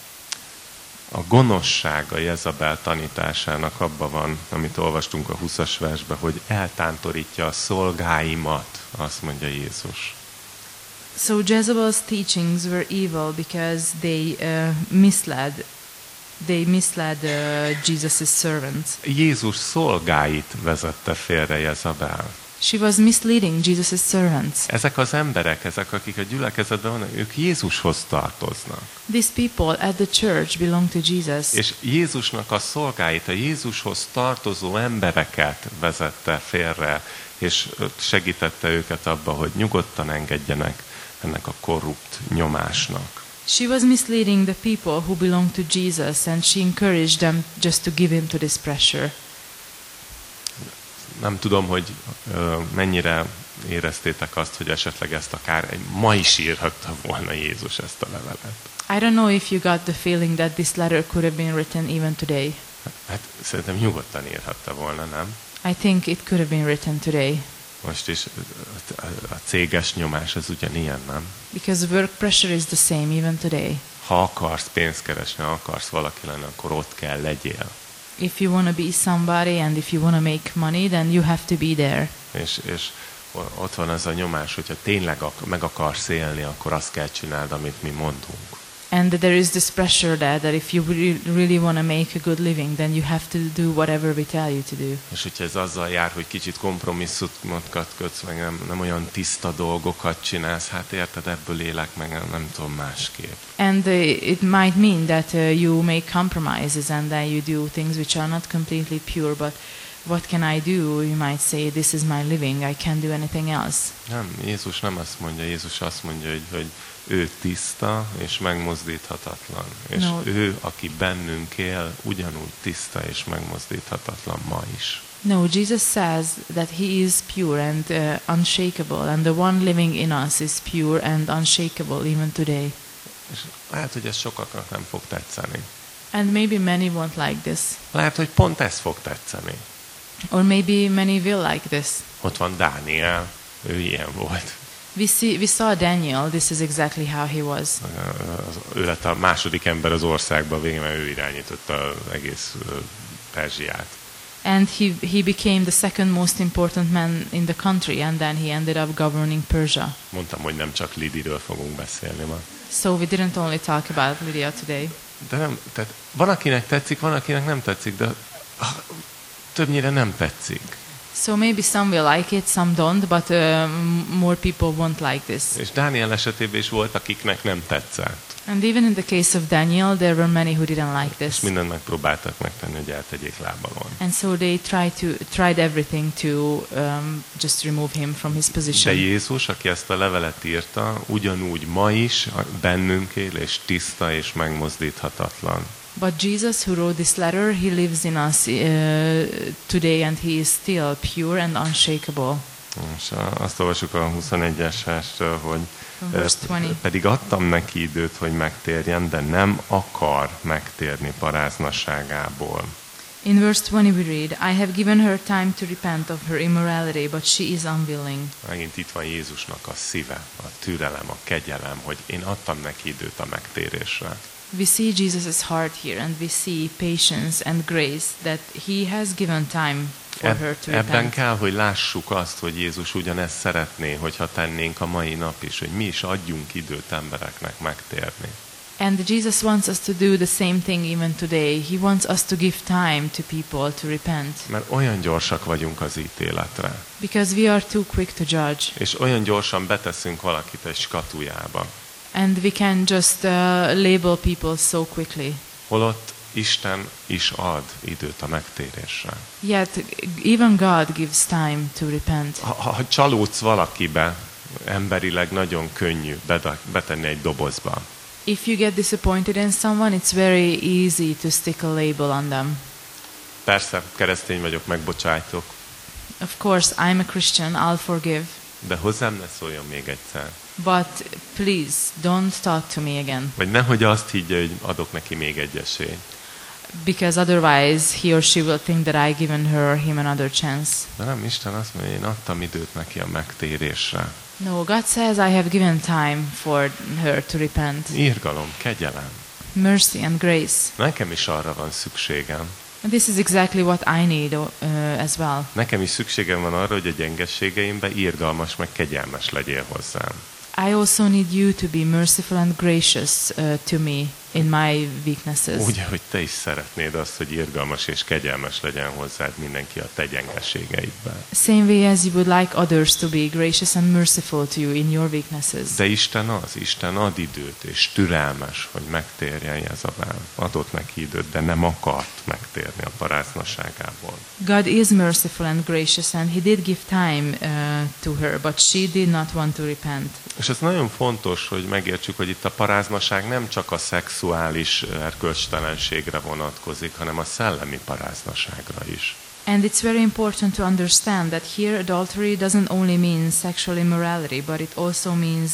A gonoszság a Jezabel tanításának abban van, amit olvastunk a 20-as versben, hogy eltántorítja a szolgáimat, azt mondja Jézus. So Jezebel's teachings were evil because they misled Jesus' servants. Jézus szolgáit vezette félre Jezabel. She was misleading Jesus' servants. Ezek az emberek, akik a gyülekezetben vannak, ők Jézushoz tartoznak. These people at the church belong to Jesus. És Jézusnak a szolgáit, a Jézushoz tartozó embereket vezette félre, és segítette őket abba, hogy nyugodtan engedjenek ennek a korrupt nyomásnak. She was misleading the people who belong to Jesus, and she encouraged them just to give in to this pressure. Nem tudom, hogy mennyire éreztétek azt, hogy esetleg ezt akár ma is írhatta volna Jézus ezt a levelet. I don't know if you got the feeling that this letter could have been written even today. Hát szerintem nyugodtan írhatta volna, nem? I think it could have been written today. Most is a céges nyomás az ugyanilyen, nem? Because work pressure is the same even today. Ha akarsz pénzt keresni, ha akarsz valaki lenni, akkor ott kell legyél. If you want to be somebody and if you want to make money, then you have to be there. És ott van ez a nyomás, hogyha tényleg meg akarsz élni, akkor azt kell csináld, amit mi mondunk. And there is this pressure there that if you really want to make a good living, then you have to do whatever we tell you to do. És hogyha ez azzal jár, hogy kicsit kompromisszumokat kötsz, meg nem olyan tiszta dolgokat csinálsz, hát érted, ebből élek, meg nem tudom másképp. And it might mean that you make compromises and then you do things which are not completely pure, but what can I do? You might say, this is my living, I can't do anything else. Nem, Jézus nem azt mondja, Jézus azt mondja, hogy ő tiszta és megmozdíthatatlan. És ő, aki bennünk él, ugyanúgy tiszta és megmozdíthatatlan ma is. No, Jesus says that he is pure and unshakable, and the one living in us is pure and unshakable even today. És lehet, hogy ez sokaknak nem fog tetszeni. And maybe many won't like this. Lehet, hogy pont ez fog tetszeni. Or maybe many will like this. Ott van Dániel, ő ilyen volt. We saw Daniel, this is exactly how he was. Ő lett a második ember az országban, végén mert ő irányította az egész Perzsiát. And he became the second most important man in the country, and then he ended up governing Persia. Mondtam, hogy nem csak Lidiről fogunk beszélni ma. So we didn't only talk about Lydia today. De nem, tehát van akinek tetszik, van akinek nem tetszik, de többnyire nem tetszik. So maybe some will like it, some don't, but more people won't like this. És Dániel esetében is volt, akiknek nem tetszett. And even in the case of Daniel, there were many who didn't like this. És mindent megpróbáltak megtenni, hogy eltegyék lábalon. And so they tried everything to just remove him from his position. De Jézus, aki ezt a levelet írta, ugyanúgy ma is bennünk él, és tiszta és megmozdíthatatlan. But Jesus, who wrote this letter, he lives in us today, and he is still pure and unshakable. És azt olvasjuk a 21-es verstől, hogy pedig adtam neki időt, hogy megtérjen, de nem akar megtérni paráznaságából. In verse 20 we read, I have given her time to repent of her immorality, but she is unwilling. Megint itt van Jézusnak a szíve, a türelem, a kegyelem, hogy én adtam neki időt a megtérésre. We see Jesus' heart here, and we see patience and grace, that he has given time for her to Ebben repent. kell, hogy lássuk azt, hogy Jézus ugyanezt szeretné, hogyha tennénk a mai nap is, hogy mi is adjunk időt embereknek megtérni. And Jesus wants us to do the same thing even today. He wants us to give time to people to repent. Mert olyan gyorsak vagyunk az ítéletre. Because we are too quick to judge. És olyan gyorsan beteszünk valakit egy skatujába. And we can just label people so quickly. Holott Isten is ad időt a megtérésre. Yet even God gives time to repent. Ha csalódsz valakibe, emberileg nagyon könnyű betenni egy dobozba. If you get disappointed in someone, it's very easy to stick a label on them. Persze, keresztény vagyok, megbocsájtok. Of course, I'm a Christian, I'll forgive. De hozzám ne szóljon még egyszer. But please, don't talk to me again. Vagy nehogy azt higgye, hogy adok neki még egy esélyt. Because otherwise he or she will think that I've given her or him another chance. De nem, Isten azt mondja, én adtam időt neki a megtérésre. No, God says I have given time for her to repent. Irgalom, kegyelem. Mercy and grace. Nekem is arra van szükségem. And this is exactly what I need as well. Nekem is szükségem van arra, hogy a gyengességeimben irgalmas, meg kegyelmes legyél hozzám. I also need you to be merciful and gracious to me in my weaknesses. Úgy, hogy te is szeretnéd azt, hogy irgalmas és kegyelmes legyen hozzád mindenki a te gyengeségeidben. Same way as you would like others to be gracious and merciful to you in your weaknesses. De Isten ad időt, és türelmes, hogy megtérjen Jezabel. Adott neki időt, de nem akart megtérni a paráznaságából. God is merciful and gracious, and he did give time to her, but she did not want to repent. És ez nagyon fontos, hogy megértsük, hogy itt a paráznaság nem csak a szexuális erkölcstelenségre vonatkozik, hanem a szellemi paráznaságra is. And it's very important to understand that here adultery doesn't only mean sexual immorality, but it also means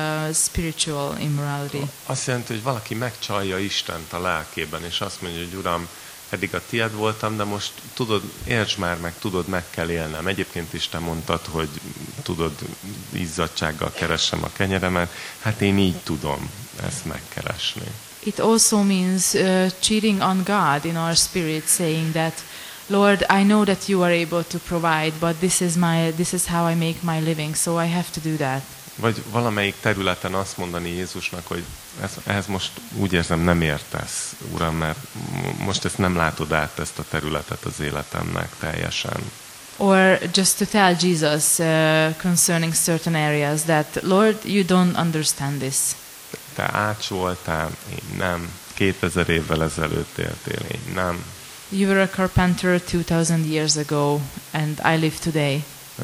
spiritual immorality. Azt jelenti, hogy valaki megcsalja Istent a lelkében, és azt mondja, hogy Uram, eddig a tied voltam, de most tudod, értsd már meg, tudod, meg kell élnem. Egyébként is te mondtad, hogy tudod, izzadtsággal keressem a kenyeremet. Hát én így tudom ezt megkeresni. It also means cheating on God in our spirit, saying that, Lord, I know that you are able to provide, but this is how I make my living, so I have to do that. Vagy valamelyik területen azt mondani Jézusnak, hogy ehhez most úgy érzem nem értesz, Uram, mert most ezt nem látod át, ezt a területet az életemnek teljesen. Or just to tell Jesus concerning certain areas that, Lord, you don't understand this. Te ács voltál, én nem. 2000 évvel ezelőtt éltél, én nem. You were a carpenter 2000 years ago, and I live today.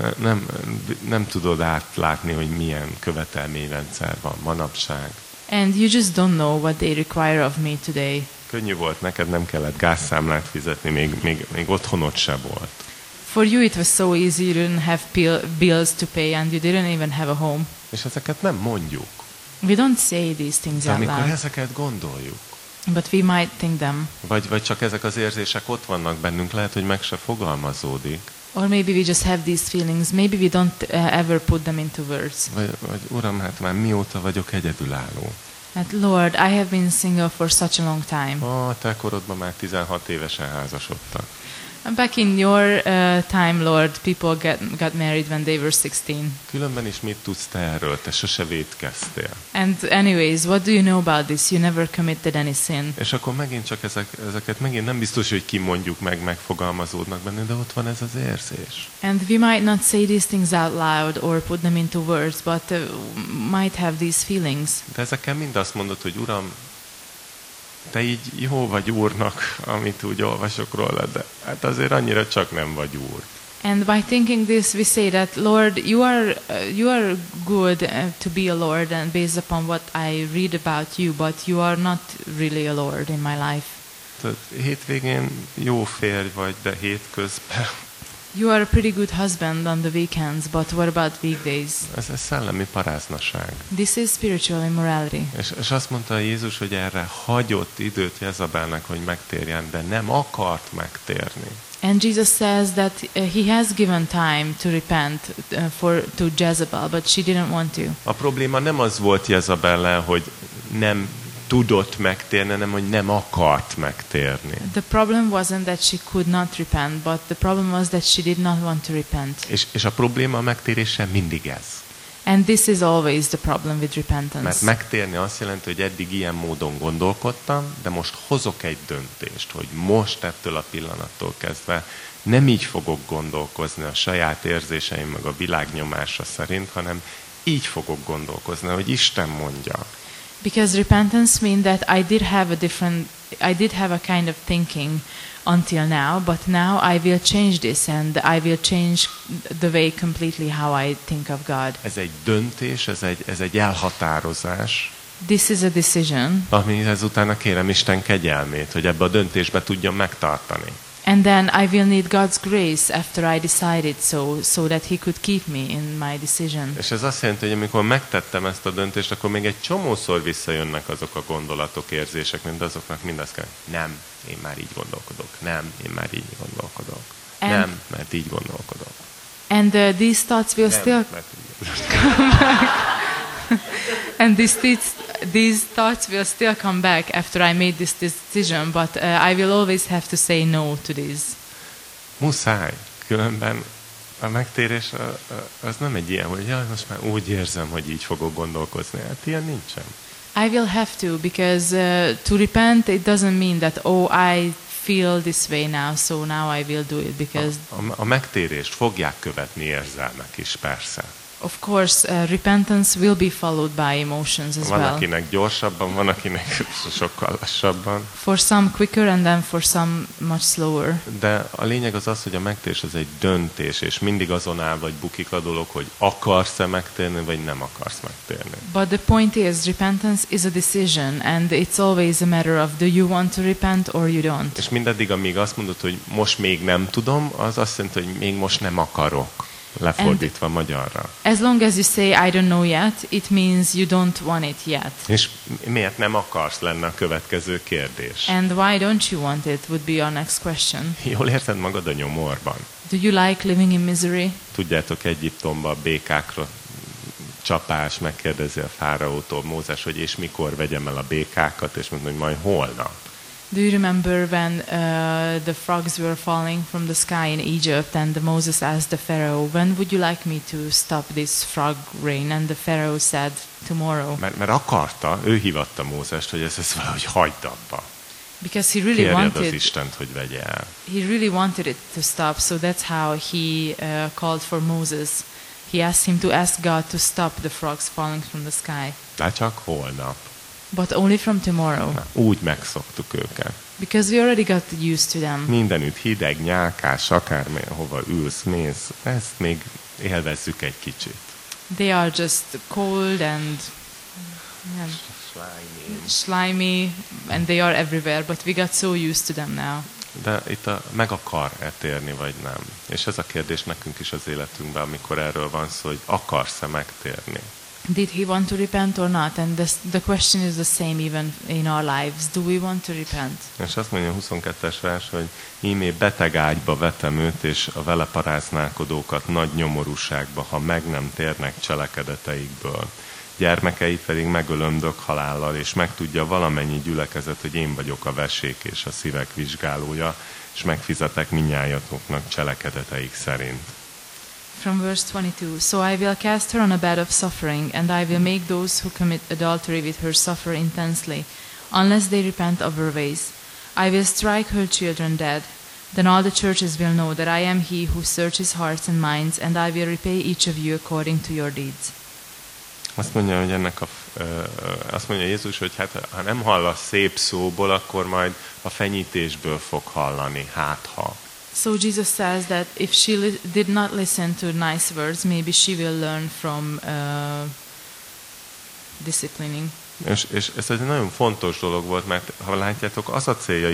Nem tudod átlátni, hogy milyen követelményrendszer van manapság. And you just don't know what they require of me today. Könnyű volt neked, nem kellett gázszámlát fizetni, még otthonod se volt. For you it was so easy, you didn't have bills to pay and you didn't even have a home. És ezeket nem mondjuk. We don't say these things De out amikor loud, ezeket gondoljuk, but we might think them. vagy csak ezek az érzések ott vannak bennünk, lehet, hogy meg se fogalmazódik. Or maybe we just have these feelings. Maybe we don't ever put them into words. Vagy Uram, hát már mióta vagyok egyedülálló? That, Lord, I have been single for such a long time. Te korodban már 16 évesen házasodtak. And back in your time, Lord, people got married when they were 16. Különben is mit tudsz te erről? Te sose vétkeztél. And anyways, what do you know about this? You never committed any sin. És akkor megint csak ezeket megint nem biztos, hogy kimondjuk megfogalmazódnak bennünk, de ott van ez az érzés. And we might not say these things out loud or put them into words, but might have these feelings. De ezekkel mind azt mondod, hogy Uram, te így jó vagy Úrnak, amit úgy olvasok róla, de hát azért annyira csak nem vagy Úr. And by thinking this, we say that, Lord, you are good to be a Lord, and based upon what I read about you, but you are not really a Lord in my life. Tehát hétvégén jó férj vagy, de hétközben. You are a pretty good husband on the weekends, but what about weekdays? Ez szellemi paráznaság. This is spiritual immorality. És azt mondta Jézus, hogy erre hagyott időt Jezabelnek, hogy megtérjen, de nem akart megtérni. And Jesus says that he has given time to repent to Jezebel, but she didn't want to. A probléma nem az volt Jezabellel, hogy nem tudott megtérni, hanem hogy nem akart megtérni. The problem wasn't that she could not repent, but the problem was that she did not want to repent. És a probléma a megtéréssel mindig ez. And this is always the problem with repentance. Mert megtérni azt jelenti, hogy eddig ilyen módon gondolkodtam, de most hozok egy döntést, hogy most ettől a pillanattól kezdve nem így fogok gondolkozni a saját érzéseim meg a világ nyomása szerint, hanem így fogok gondolkozni, hogy Isten mondja. Because repentance means that I did have a kind of thinking until now, but now I will change this and I will change the way completely how I think of God. Ez egy döntés, ez egy elhatározás. This is a decision. Ami ezután kérem Isten kegyelmét, hogy ebbe a döntésbe tudjam megtartani. And then I will need God's grace after I decided so that he could keep me in my decision. És ez azt jelenti, hogy amikor megtettem ezt a döntést, akkor még egy csomószor visszajönnek azok a gondolatok, érzések, mint azoknak mindazt kell. Nem, én már így gondolkodok. Nem, én már így gondolkodok. Nem, mert így gondolkodok. And these thoughts will still come back. And these thoughts will still come back after I made this decision, but I will always have to say no to this. Muszáj. Különben a megtérés az nem egy ilyen, hogy jaj, most már úgy érzem, hogy így fogok gondolkozni. Hát ilyen nincsen. I will have to, because to repent, it doesn't mean that, I feel this way now, so now I will do it, because... A megtérést fogják követni érzelmek is, persze. Of course, repentance will be followed by emotions as Van well. akinek gyorsabban, van akinek sokkal lassabban. For some quicker and then for some much slower. De a lényeg az, hogy a megtérés az egy döntés, és mindig azon áll vagy bukik a dolog, hogy akarsz-e megtérni, vagy nem akarsz megtérni. But the point is, repentance is a decision, and it's always a matter of do you want to repent or you don't. És mindaddig, amíg azt mondod, hogy most még nem tudom, az azt jelenti, hogy még most nem akarok. Lefordítva magyarra. As long as you say I don't know yet, it means you don't want it yet. És miért nem akarsz lenne a következő kérdés? And why don't you want it would be your next question. Jól érted magad a nyomorban? Do you like living in misery? Tudjátok, Egyiptomban a békákra csapás, megkérdezi a fáraótól Mózes, hogy és mikor vegyem el a békákat, és mondja, hogy majd holnap. Do you remember when the frogs were falling from the sky in Egypt and Moses asked the Pharaoh, when would you like me to stop this frog rain? And the Pharaoh said, tomorrow. Mert akarta, ő hívatta Mózest, hogy ezt valahogy hagyd abba. Because he really Kérjed az wanted, Istent, hogy vegye el. he really wanted it to stop. So that's how he called for Moses. He asked him to ask God to stop the frogs falling from the sky. De csak holnap. But only from tomorrow. Na, úgy megszoktuk őket. Because we already got used to them. Mindenütt hideg, nyálkás, akárhova ülsz, mész, ezt még élvezzük egy kicsit. They are just cold and slimy, and they are everywhere, but we got so used to them now. De itt meg akar-e térni, vagy nem? És ez a kérdés nekünk is az életünkben, amikor erről van szó, hogy akarsz-e megtérni? Did he want to repent or not? And the question is the same even in our lives. Do we want to repent? És azt mondja a 22-es vers, hogy ímé beteg ágyba vetem őt, és a vele paráználkodókat nagy nyomorúságba, ha meg nem térnek cselekedeteikből. Gyermekeit pedig megölömdök halállal, és megtudja valamennyi gyülekezet, hogy én vagyok a vesék és a szívek vizsgálója, és megfizetek mindnyájatoknak cselekedeteik szerint. From verse 22, so I will cast her on a bed of suffering, and I will make those who commit adultery with her suffer intensely, unless they repent of her ways. I will strike her children dead. Then all the churches will know that I am he who searches hearts and minds, and I will repay each of you according to your deeds. Azt mondja, hogy azt mondja Jézus, hogy hát, ha nem hallasz szép szóból, akkor majd a fenyítésből fog hallani, hát ha. So Jesus says that if she did not listen to nice words, maybe she will learn from disciplining. És ez egy nagyon fontos dolog volt, mert ha látjátok, az a célja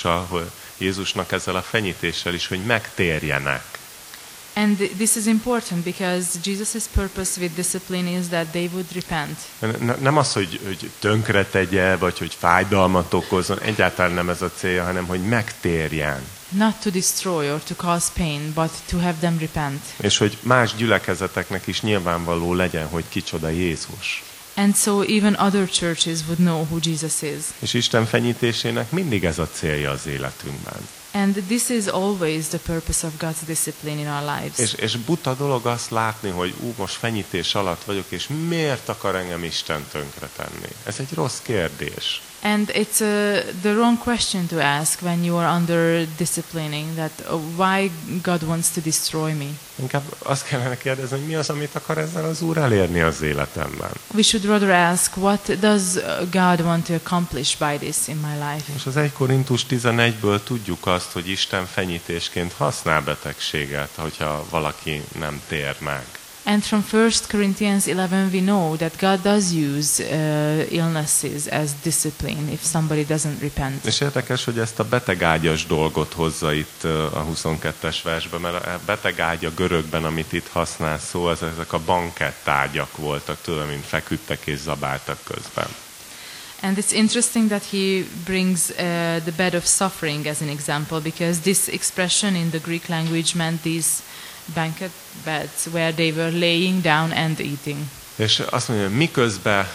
Jézusnak ezzel a fenyítéssel is, hogy megtérjenek. And this is important because Jesus' purpose with discipline is that they would repent. Nem az, hogy tönkre tegye, vagy hogy fájdalmat okozzon, egyáltalán nem ez a célja, hanem hogy megtérjen. Not to destroy or to cause pain, but to have them repent. És hogy más gyülekezeteknek is nyilvánvaló legyen, hogy kicsoda Jézus. And so even other churches would know who Jesus is. És Isten fenyítésének mindig ez a célja az életünkben. And this is always the purpose of God's discipline in our lives. És buta dolog azt látni, hogy most fenyítés alatt vagyok, és miért akar engem Isten tönkretenni? Ez egy rossz kérdés. And it's the wrong question to ask when you are under disciplining, that why God wants to destroy me. Inkább azt kellene kérdezni, hogy mi az, amit akar ezzel az Úr elérni az életemben. We should rather ask, what does God want to accomplish by this in my life? És az 1 Korintus 11-ből tudjuk azt, hogy Isten fenyítésként használ betegséget, hogyha valaki nem tér meg. And from 1 Corinthians 11 we know that God does use illnesses as discipline if somebody doesn't repent. És érdekes, hogy ezt a betegágyas dolgot hozza itt a 22-es versben, mert a betegágy a görögben, amit itt használ szó, ezek a bankettágyak voltak, tudom, mint feküdtek és zabáltak közben. And it's interesting that he brings the bed of suffering as an example, because this expression in the Greek language meant these banquet beds where they were laying down and eating. És azt mondja, miközben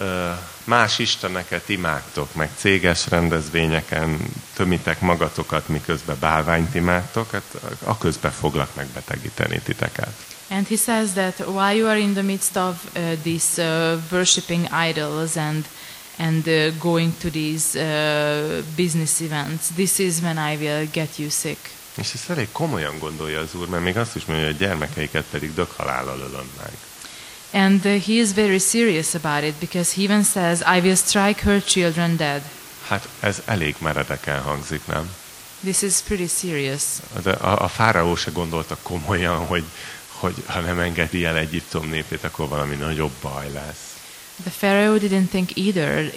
más isteneket imádtok, meg céges rendezvényeken tömitek magatokat, miközben bálványt imádtok, hát aközben foglak megbetegíteni titeket. And he says that while you are in the midst of these worshipping idols and going to these business events, this is when I will get you sick. És ezt elég komolyan gondolja az Úr, mert még azt is mondja, hogy a gyermekeiket pedig dökhalállal ölöm meg. And he is very serious about it, because he even says, I will strike her children dead. Hát ez elég meredeken hangzik, nem? This is pretty serious. De a fáraó se gondolta komolyan, hogy ha nem engedi el Egyiptom népét, akkor valami nagyobb baj lesz. The Pharaoh didn't think either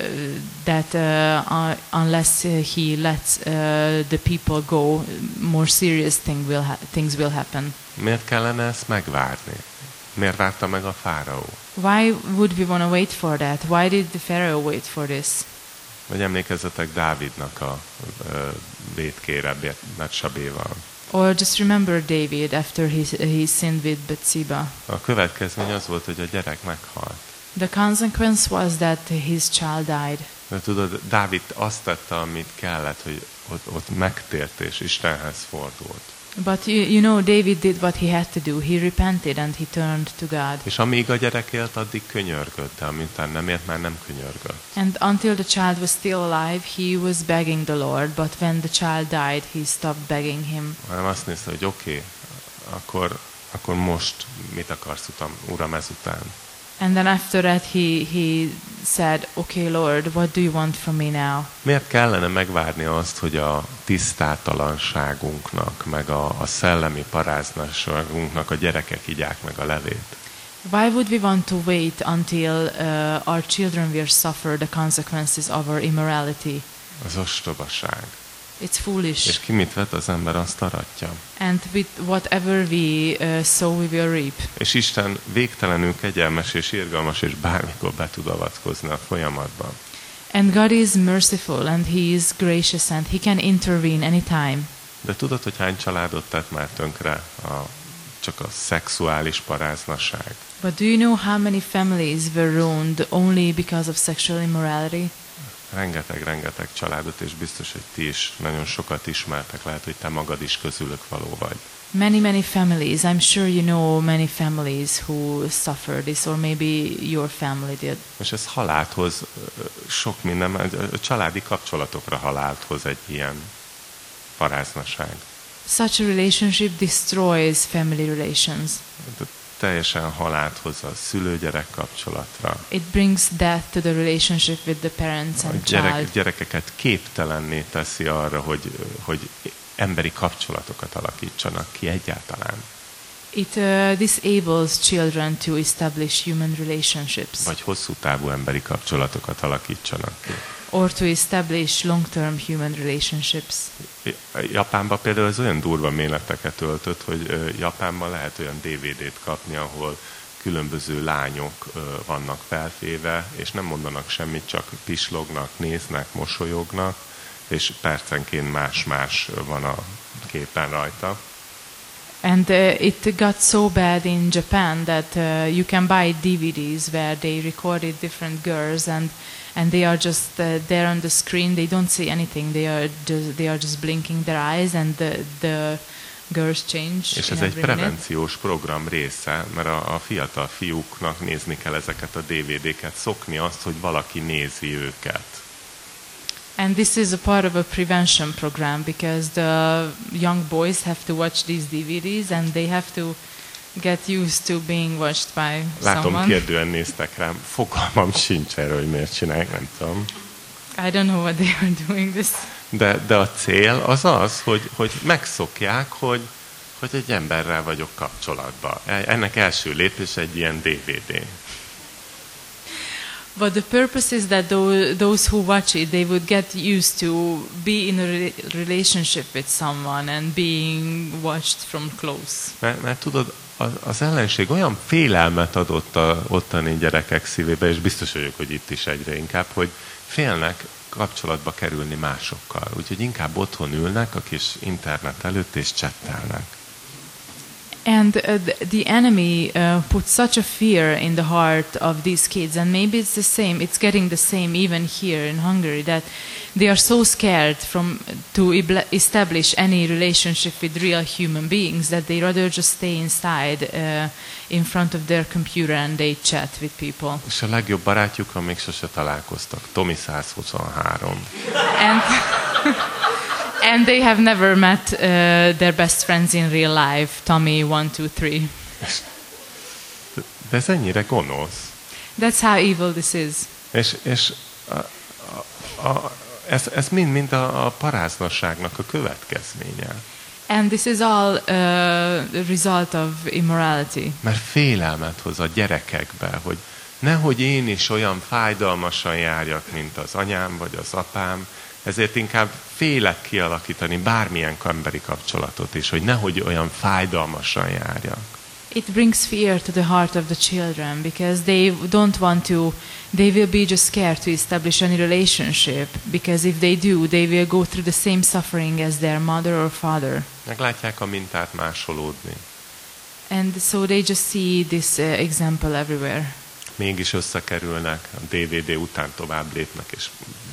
that unless he lets the people go, more serious things will happen. Miért kellene ezt megvárni? Miért várta meg a fáraó? Why would we want to wait for that? Why did the Pharaoh wait for this? Vagy emlékezzetek Dávidnak a vétkére Batsabéval. Or just remember David after he sinned with Bathsheba. A következmény az volt, hogy a gyerek meghalt. The consequence was that his child died. De tudod, Dávid azt tette, amit kellett, hogy ott megtért és Istenhez fordult. But you know, David did what he had to do. He repented and he turned to God. És amíg a gyerek élt, addig könyörgött, de amintán nem élt, már nem könyörgött. And until the child was still alive, he was begging the Lord. But when the child died, he stopped begging him. Hanem azt nézte, hogy oké, akkor most mit akarsz Uram ezután? And then after that, he said, "Okay, Lord, what do you want from me now?" Miért kellene megvárni azt, hogy a tisztátalanságunknak, meg a szellemi paráznasságunknak a gyerekek igyák meg a levét? Why would we want to wait until our children will suffer the consequences of our immorality? Az ostobaság. It's foolish. És ki mit vet, az ember azt aratja. And with whatever we sow, we will reap. És Isten végtelenül kegyelmes és irgalmas, és bármikor be tud avatkozni a folyamatban. And God is merciful and He is gracious and He can intervene anytime. De tudod, hogy hány családot tett már tönkre csak a szexuális paráznasság? But do you know how many families were ruined only because of sexual immorality? Rengeteg családot, és biztos, hogy ti is nagyon sokat ismertek, lehet, hogy te magad is közülük való vagy. Many families. I'm sure you know many families who suffer this, or maybe your family did. És ez halált hoz, sok minden, a családi kapcsolatokra halált hoz egy ilyen paráznaság. Such a relationship destroys family relations. Teljesen halált hoz a szülő-gyerek kapcsolatra. It brings death to the relationship with the parents and child. Gyerekeket képtelenné teszi arra, hogy emberi kapcsolatokat alakítsanak ki egyáltalán. It disables children to establish human relationships. Vagy hosszú távú emberi kapcsolatokat alakítsanak ki. Or to establish long-term human relationships. Japánban például ez olyan durva méreteket öltött, hogy Japánban lehet olyan DVD-t kapni, ahol különböző lányok vannak feltéve, és nem mondanak semmit, csak pislognak, néznek, mosolyognak, és percenként más-más van a képen rajta. And it got so bad in Japan that you can buy DVDs where they recorded different girls and they are just there on the screen. They don't say anything. They are just blinking their eyes and the girls change. És ez egy prevenciós program része, mert a fiatal fiúknak nézni kell ezeket a DVD-ket, szokni azt, hogy valaki nézi őket. And this is a part of a prevention program because the young boys have to watch these DVDs and they have to get used to being watched by Látom, someone. kérdően néztek rám. Fogalmam sincs erről, hogy miért csinálják, nem tudom. I don't know what they are doing this. De a cél az, hogy megszokják, hogy egy emberrel vagyok kapcsolatban. Ennek első lépés egy ilyen DVD. But the purpose is that those who watch it, they would get used to be in a relationship with someone and being watched from close. Mert tudod, az ellenség olyan félelmet adott a ottani gyerekek szívébe, és biztos vagyok, hogy itt is egyre inkább, hogy félnek kapcsolatba kerülni másokkal. Úgyhogy inkább otthon ülnek a kis internet előtt és chattelnek. And the enemy put such a fear in the heart of these kids, and maybe it's the same. It's getting the same even here in Hungary, that they are so scared to establish any relationship with real human beings that they rather just stay inside in front of their computer and they chat with people. És a legjobb barátjukkal még sose találkoztak. Tomi 123. And they have never met their best friends in real life, Tommy 1, 2, 3. De ez ennyire gonosz. That's how evil this is. És ez mind a paráznasságnak a következménye. And this is all a result of immorality. Mert félelmet hoz a gyerekekbe, hogy nehogy én is olyan fájdalmasan járjak, mint az anyám vagy az apám, ezért inkább félek kialakítani bármilyen emberi kapcsolatot is, hogy nehogy olyan fájdalmasan járjak. It brings fear to the heart of the children because they don't want to, they will be just scared to establish any relationship because if they do, they will go through the same suffering as their mother or father. Meglátják a mintát másolódni. And so they just see this example everywhere. Mégis összekerülnek, a DVD után tovább lépnek, és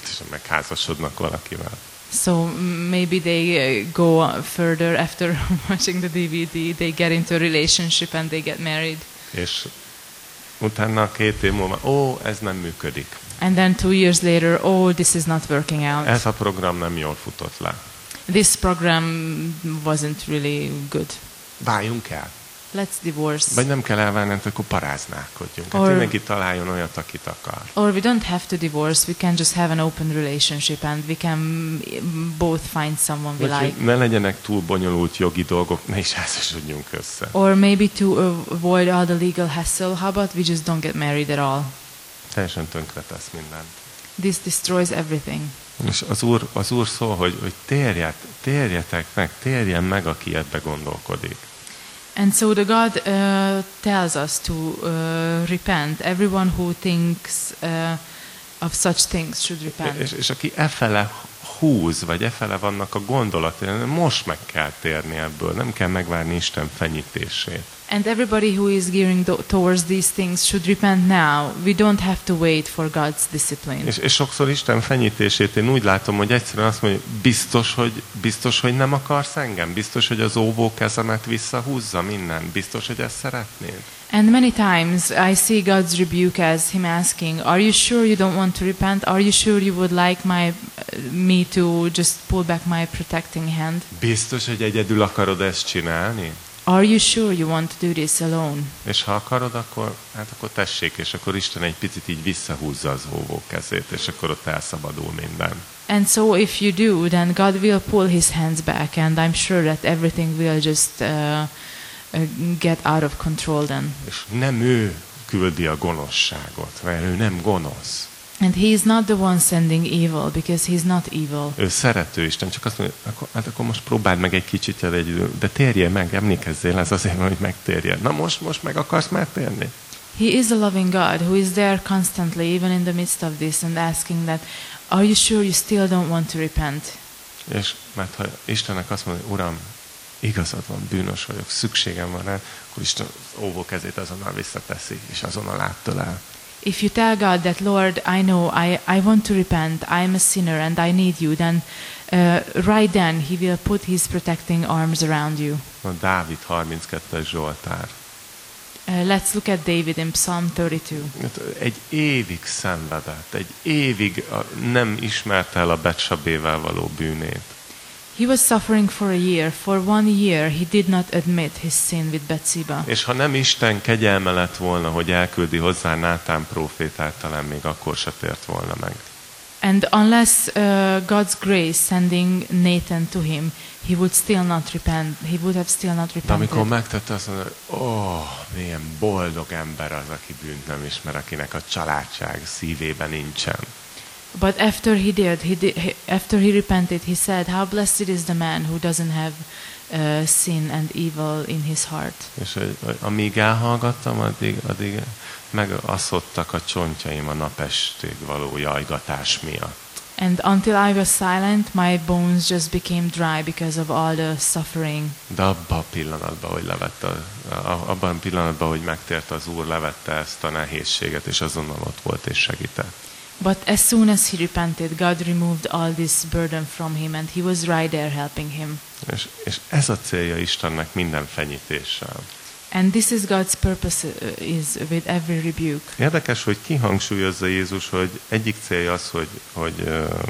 természetesen megházasodnak valakivel. So maybe they go further after watching the DVD. They get into a relationship and they get married. És utána 2 év múlva, ez nem működik. And then 2 years later, this is not working out. Ez a program nem jól futott le. This program wasn't really good. Váljunk el. Let's divorce. Vagy nem kell elválni, akkor paráználkodjunk. Hát mindenki találjon olyat, akit akar. Or we don't have to divorce. We can just have an open relationship and we can both find someone we like. Ne legyenek túl bonyolult jogi dolgok, ne is házasodjunk össze. Or maybe to avoid all the legal hassle, how about we just don't get married at all? Teljesen tönkretesz mindent. This destroys everything. És az Úr szól, hogy térjetek meg, térjen meg, aki ebbe gondolkodik. And so the God tells us to repent. Everyone who thinks of such things should repent. És aki efele húz, vagy efele vannak a gondolatai, most meg kell térni ebből, nem kell megvárni Isten fenyítését. And everybody who is gearing towards these things should repent now. We don't have to wait for God's discipline. És sokszor Isten fenyítését én úgy látom, hogy egyszerűen azt mondja, biztos, hogy nem akarsz engem? Biztos, hogy az óvó kezemet visszahúzza minden? Biztos, hogy ezt szeretnéd? And many times I see God's rebuke as him asking, are you sure you don't want to repent? Are you sure you would like me to just pull back my protecting hand? Biztos, hogy egyedül akarod ezt csinálni? Are you sure you want to do this alone? És ha akarod, akkor tessék, és akkor Isten egy picit így visszahúzza az óvó kezét, és akkor ott elszabadul minden. And so if you do, then God will pull his hands back, and I'm sure that everything will just get out of control then. És nem ő küldi a gonoszságot, mert ő nem gonosz. And he is not the one sending evil, because he's not evil. Ő szerető Isten, csak azt mondja, akkor most próbáld meg egy kicsit de térjél meg, emlékezzél, ez azért van, hogy megtérjél. Na most meg akarsz már térni? He is a loving God who is there constantly, even in the midst of this, and asking that, are you sure you still don't want to repent? És mert ha Istennek azt mondja, Uram, igazad van, bűnös vagyok, szükségem van rá, akkor Isten az óvó kezét azonnal visszateszi, és azonnal áttölel. If you tell God that, Lord, I know I want to repent, I'm a sinner and I need you, then right then he will put his protecting arms around you. A Dávid 32-es Zsoltár. Let's look at David in Psalm 32. Egy évig szenvedett, egy évig nem ismerte el a Betsabével való bűnét. He was suffering for a year. For 1 year he did not admit his sin with Bathsheba. És ha nem Isten kegyelme lett volna, hogy elküldi hozzá Nátán prófétát, talán még akkor se tért volna meg. And unless God's grace sending Nathan to him, he would still not repent. He would have still not repented. De amikor megtette, azt mondja, milyen boldog ember az, aki bűnt nem ismer, akinek a családság szívében nincsen. But after after he repented, he said, "How blessed is the man who doesn't have sin and evil in his heart." És amíg elhallgattam, addig megasszottak a csontjaim a napestig való jajgatás miatt. And until I was silent, my bones just became dry because of all the suffering. De abban a pillanatban, hogy megtért az Úr, levette ezt a nehézséget, és azonnal ott volt és segített. But as soon as he repented, God removed all this burden from him, and he was right there helping him. És ez a célja Istennek minden fenyítéssel. And this is God's purpose is with every rebuke. Érdekes, hogy kihangsúlyozza Jézus, hogy egyik célja az, hogy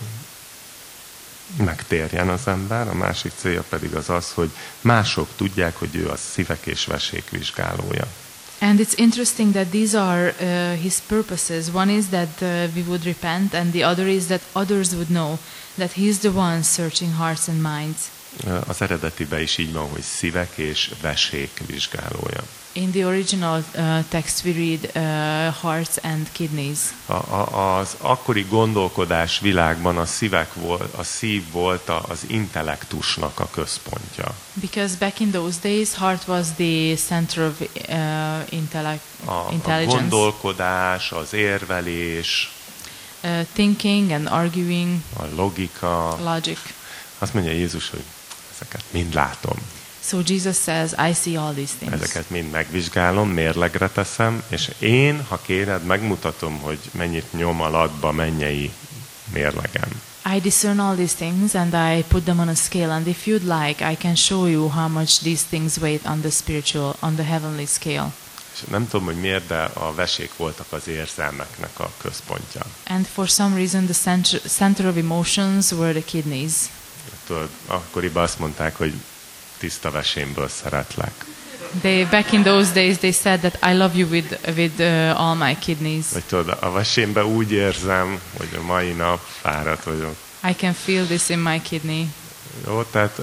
megtérjen az ember, a másik célja pedig az, hogy mások tudják, hogy ő a szívek és vesék vizsgálója. And it's interesting that these are his purposes. One is that we would repent, and the other is that others would know that he is the one searching hearts and minds. Az eredetiben is így van, hogy szívek és vesék vizsgálója. In the original text we read hearts and kidneys. Az akkori gondolkodás világban a szív volt az intellektusnak a központja. Because back in those days, heart was the center of intelligence. A gondolkodás, az érvelés, thinking and arguing, a logika. logic. Azt mondja Jézus, hogy ezeket mind látom. So Jesus says, I see all these things. Ezeket mind megvizsgálom, mérlegre teszem, és én, ha kéred, megmutatom, hogy mennyit nyom alatba mennyei mérlegem. I discern all these things and I put them on a scale, and if you'd like, I can show you how much these things weight on the heavenly scale. És nem tudom, hogy miért, de a vesék voltak az érzelmeknek a központja. And for some reason the center of emotions were the kidneys. Tudod, akkoriban azt mondták, hogy tiszta vesémből szeretlek. Back in those days they said that I love you with all my kidneys. Vagy tudod, a vesémben úgy érzem, hogy a mai nap fáradt vagyok. I can feel this in my kidney. Jó, tehát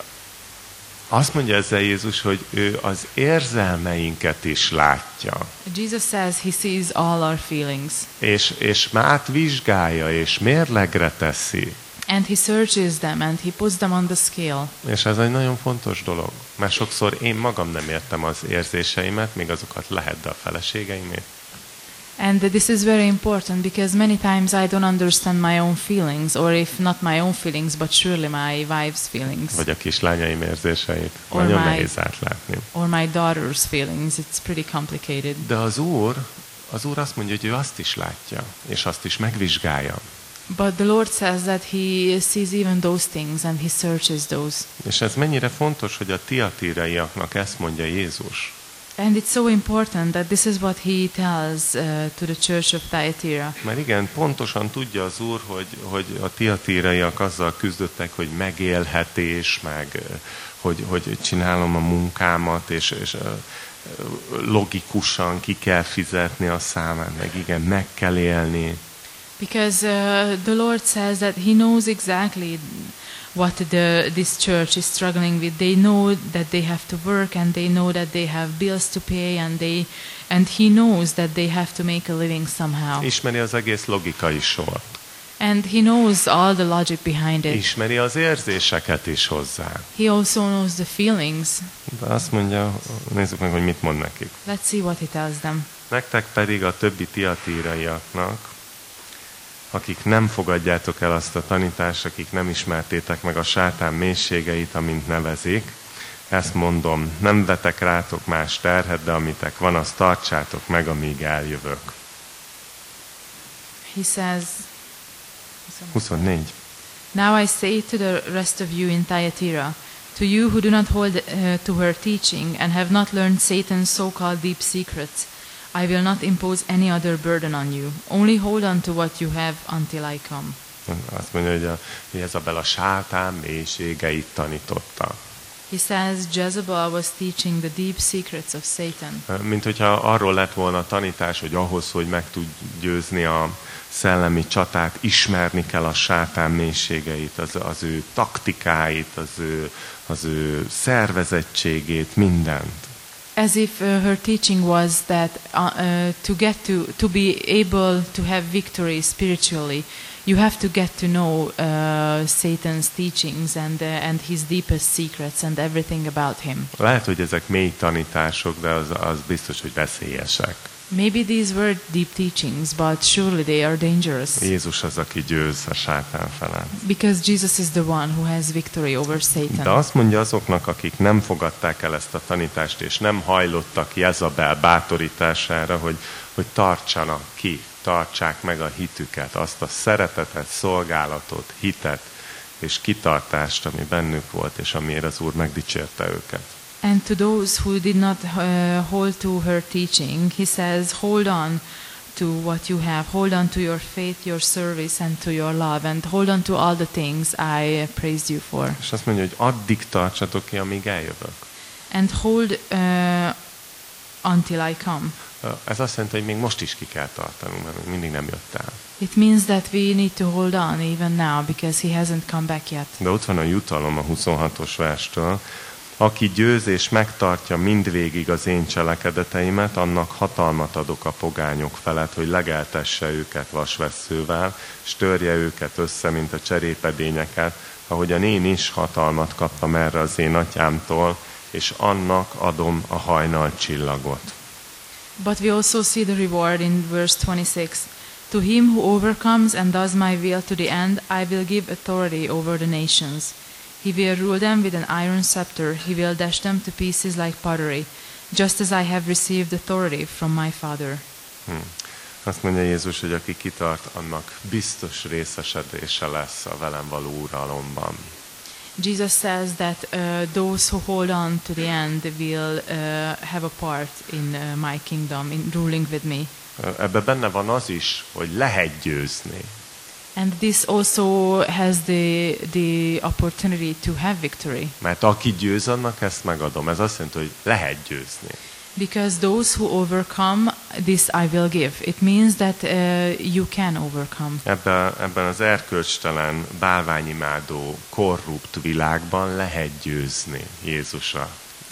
azt mondja ezzel Jézus, hogy ő az érzelmeinket is látja. Jesus says he sees all our feelings. És átvizsgálja, és mérlegre teszi. And he searches them and he puts them on the scale. És ez egy nagyon fontos dolog, mert sokszor én magam nem értem az érzéseimet, még azokat lehet, de a feleségeimét. And this is very important because many times I don't understand my own feelings, or if not my own feelings, but surely my wife's feelings. Vagy a kislányaim érzéseit. Or Nagyon my- nehéz átlátni. Or my daughter's feelings. It's pretty complicated. De az Úr azt mondja, hogy ő azt is látja, és azt is megvizsgálja. But the Lord says that he sees even those things and he searches those. És ez mennyire fontos, hogy a tiatíraiaknak ezt mondja Jézus. And it's so important that this is what he tells to the church of Thyatira. Mert igen, pontosan tudja az Úr, hogy a tiatíraiak azzal küzdöttek, hogy megélhetés, meg hogy csinálom a munkámat, és logikusan ki kell fizetni a számát, meg igen, meg kell élni. Because the Lord says that he knows exactly what this church is struggling with. They know that they have to work, and they know that they have bills to pay, and he knows that they have to make a living somehow. Ismeri az egész logikai sort. And he knows all the logic behind it. Ismeri az érzéseket is hozzá. He also knows the feelings. De azt mondja, nézzük meg, hogy mit mond nekik. Let's see what he tells them. Nektek pedig a többi tiatíraiaknak, akik nem fogadjátok el azt a tanítást, akik nem ismertétek meg a sátán mélységeit, amint nevezik, ezt mondom, nem vetek rátok más terhet, de amitek van, azt tartsátok meg, amíg eljövök. He says, 24. Now I say to the rest of you in Thyatira, to you who do not hold to her teaching and have not learned Satan's so-called deep secrets, I will not impose any other burden on you. Only hold on to what you have until I come. Azt mondja, hogy Jezabel a sátán mélységeit tanította. He says Jezebel was teaching the deep secrets of Satan. Mint hogyha arról lett volna tanítás, hogy ahhoz, hogy meg tud győzni a szellemi csatát, ismerni kell a sátán mélységeit, az ő taktikáit, az ő szervezettségét, mindent. As if her teaching was that to be able to have victory spiritually, you have to get to know Satan's teachings and his deepest secrets and everything about him. Lehet, hogy ezek mély tanítások, de az biztos, hogy veszélyesek. Maybe these were deep teachings, but surely they are dangerous. Jézus az, aki győz a sátán felett. Because Jesus is the one who has victory over De Satan. azt mondja azoknak, akik nem fogadták el ezt a tanítást, és nem hajlottak Jezabel bátorítására, hogy tartsanak ki, tartsák meg a hitüket, azt a szeretetet, szolgálatot, hitet és kitartást, ami bennük volt, és amiért az Úr megdicsérte őket. And to those who did not hold to her teaching, he says, hold on to what you have, hold on to your faith, your service, and to your love, and hold on to all the things I praised you for. És azt mondja, hogy addig tartsatok ki, amíg eljövök. And hold until I come. Ez azt jelenti, hogy még most is ki kell tartanunk, mert még mindig nem jött el. It means that we need to hold on even now, because he hasn't come back yet. De ott van a jutalom a 26-os verstől. Aki győz és megtartja mindvégig az én cselekedeteimet, annak hatalmat adok a pogányok felett, hogy legeltesse őket vasvesszővel, és törje őket össze, mint a cserépedényeket, ahogyan én is hatalmat kaptam erre az én atyámtól, és annak adom a hajnalcsillagot. But we also see the reward in verse 26. To him who overcomes and does my will to the end, I will give authority over the nations. He will rule them with an iron scepter. He will dash them to pieces like pottery, just as I have received authority from my Father. Azt mondja Jézus, hogy aki kitart, annak biztos részesedése lesz a velem való uralomban. Jesus says that those who hold on to the end will have a part in my kingdom, in ruling with me. Ebben benne van az is, hogy lehet győzni. And this also has the opportunity to have victory. Mert aki győz, annak ezt megadom. Ez azt jelenti, hogy lehet győzni. Because those who overcome, this I will give. It means that you can overcome. Ebben az erkölcstelen, bálványimádó, korrupt világban lehet győzni Jézusra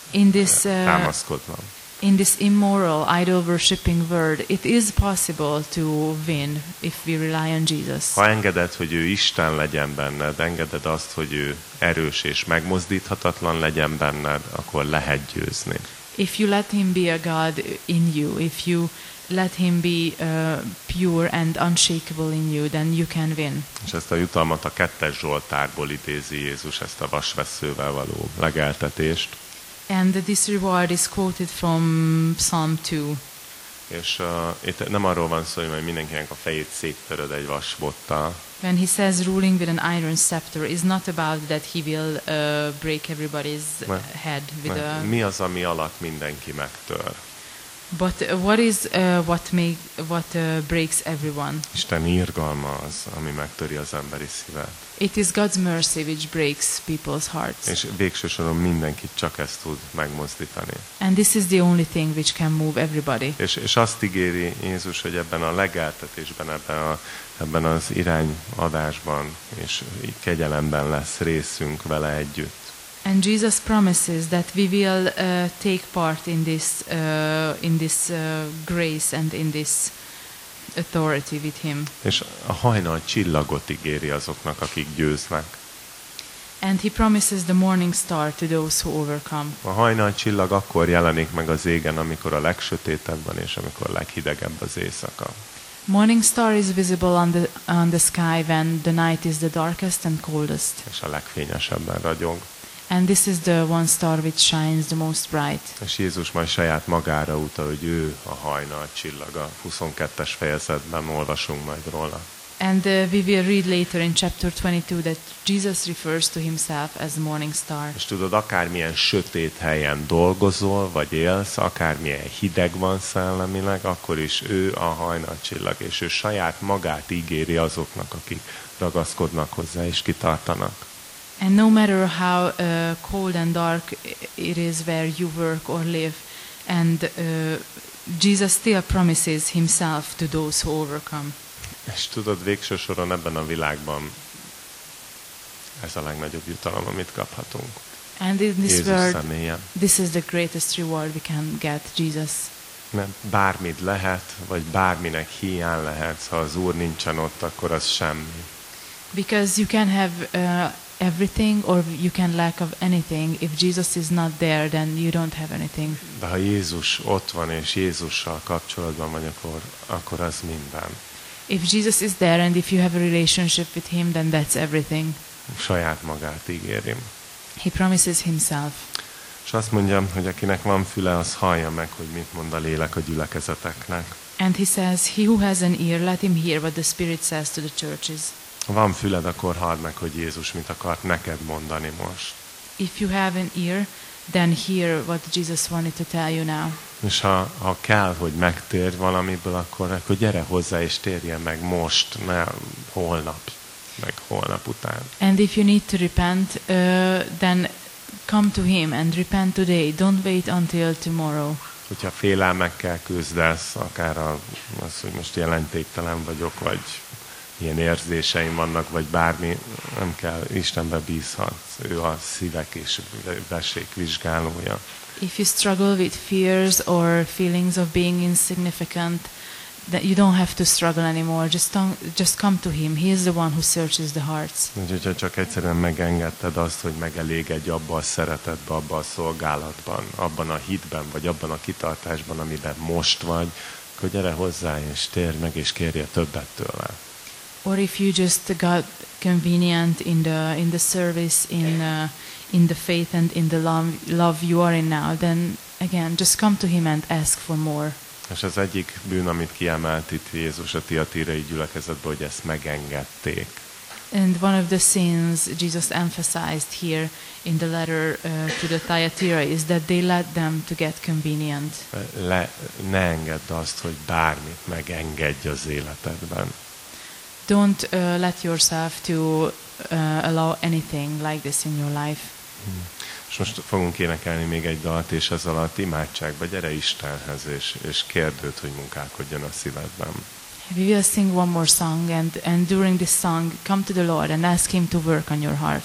támaszkodva. In this immoral, idol-worshipping world, it is possible to win if we rely on Jesus. Ha engeded, hogy ő Isten legyen benned, engeded azt, hogy ő erős és megmozdíthatatlan legyen benned, akkor lehet győzni. If you let him be a God in you, if you let him be pure and unshakable in you, then you can win. És ezt a jutalmat a 2. Zsoltárból idézi Jézus, ezt a vasvesszővel való legeltetést. And this reward is quoted from Psalm 2. És itt nem arról van szó, hogy majd mindenkinek a fejét széttöröd egy vasbottal. When he says ruling with an iron scepter, is not about that he will break everybody's head with a... Mi az, ami alatt mindenki megtör? But what is what breaks everyone? Isten irgalma az, ami megtöri az emberi szívet. It is God's mercy which breaks people's hearts. És végső soron mindenkit csak ezt tud megmozdítani. And this is the only thing which can move everybody. És azt ígéri Jézus, hogy ebben a legeltetésben, ebben az irányadásban és kegyelemben lesz részünk vele együtt. And Jesus promises that we will take part in this grace and in this authority with him. És a hajnal csillagot ígéri azoknak, akik győznek. And he promises the morning star to those who overcome. A hajnal csillag akkor jelenik meg az égen, amikor a legsötétebb van, és amikor leghidegebb az éjszaka. Morning star is visible on the sky when the night is the darkest and coldest. És a legfényesebben ragyog. And this is the one star which shines the most bright. És Jézus majd saját magára utal, hogy ő a hajnal csillaga. 22-es fejezetben olvasunk majd róla. And we will read later in chapter 22 that Jesus refers to himself as the morning star. És tudod, akármilyen sötét helyen dolgozol, vagy élsz, akármilyen hideg van szellemileg, akkor is ő a hajnal csillag, és ő saját magát ígéri azoknak, akik ragaszkodnak hozzá és kitartanak. And no matter how cold and dark it is where you work or live, and Jesus still promises himself to those who overcome. És tudod, végső soron ebben a világban ez a legnagyobb jutalom, amit kaphatunk. And in this Jézus world, személyen. this is the greatest reward we can get, Jesus. Mert bármit lehet, vagy bárminek hiány lehetsz, ha az Úr nincsen ott, akkor az semmi. Because you can have everything or you can lack of anything. If Jesus is not there, then you don't have anything. De ha Jézus ott van, és Jézussal kapcsolatban vagy, akkor az minden. If Jesus is there and if you have a relationship with him, then that's everything. Saját magát ígéri. He promises himself. És azt mondja, hogy akinek van füle, az hallja meg, hogy mit mond a lélek a gyülekezeteknek. And he says, he who has an ear, let him hear what the Spirit says to the churches. Ha van füled, akkor halld meg, hogy Jézus mit akart neked mondani most. If you have an ear, then hear what Jesus wanted to tell you now. És ha kell, hogy megtérj valamiből, akkor gyere hozzá és térjen meg most, ne holnap, meg holnap után. And if you need to repent, then come to him and repent today. Don't wait until tomorrow. Hogyha félelmekkel küzdesz, akár az, hogy most jelentéktelen vagyok, vagy ilyen érzéseim vannak, vagy bármi, nem kell, Istenbe bízhatsz. Ő a szívek és vesék vizsgálója. If you struggle with fears or feelings of being insignificant, that you don't have to struggle anymore. Just come to him. He is the one who searches the hearts. Úgyhogy csak egyszerűen megengedted azt, hogy megelégedj abba a szeretetbe, abba a szolgálatban, abban a hitben, vagy abban a kitartásban, amiben most vagy, akkor gyere hozzá és térj meg, és kérje többet tőle. Or if you just got convenient in the service, in the faith and in the love you are in now, then again, just come to him and ask for more. És az egyik bűn, amit kiemelt itt Jézus a tiatírai gyülekezetben, hogy ezt megengedték. And one of the sins Jesus emphasized here in the letter to the Thyatira is that they let them to get convenient. Ne engedd azt, hogy bármit megengedj az életedben. Don't let yourself to allow anything like this in your life. És most fogunk énekelni még egy dalt, és ez alatt imádságba gyere Istenhez, és kérd őt, hogy munkálkodjon a szívedben. We will sing one more song, and during this song, come to the Lord and ask Him to work on your heart.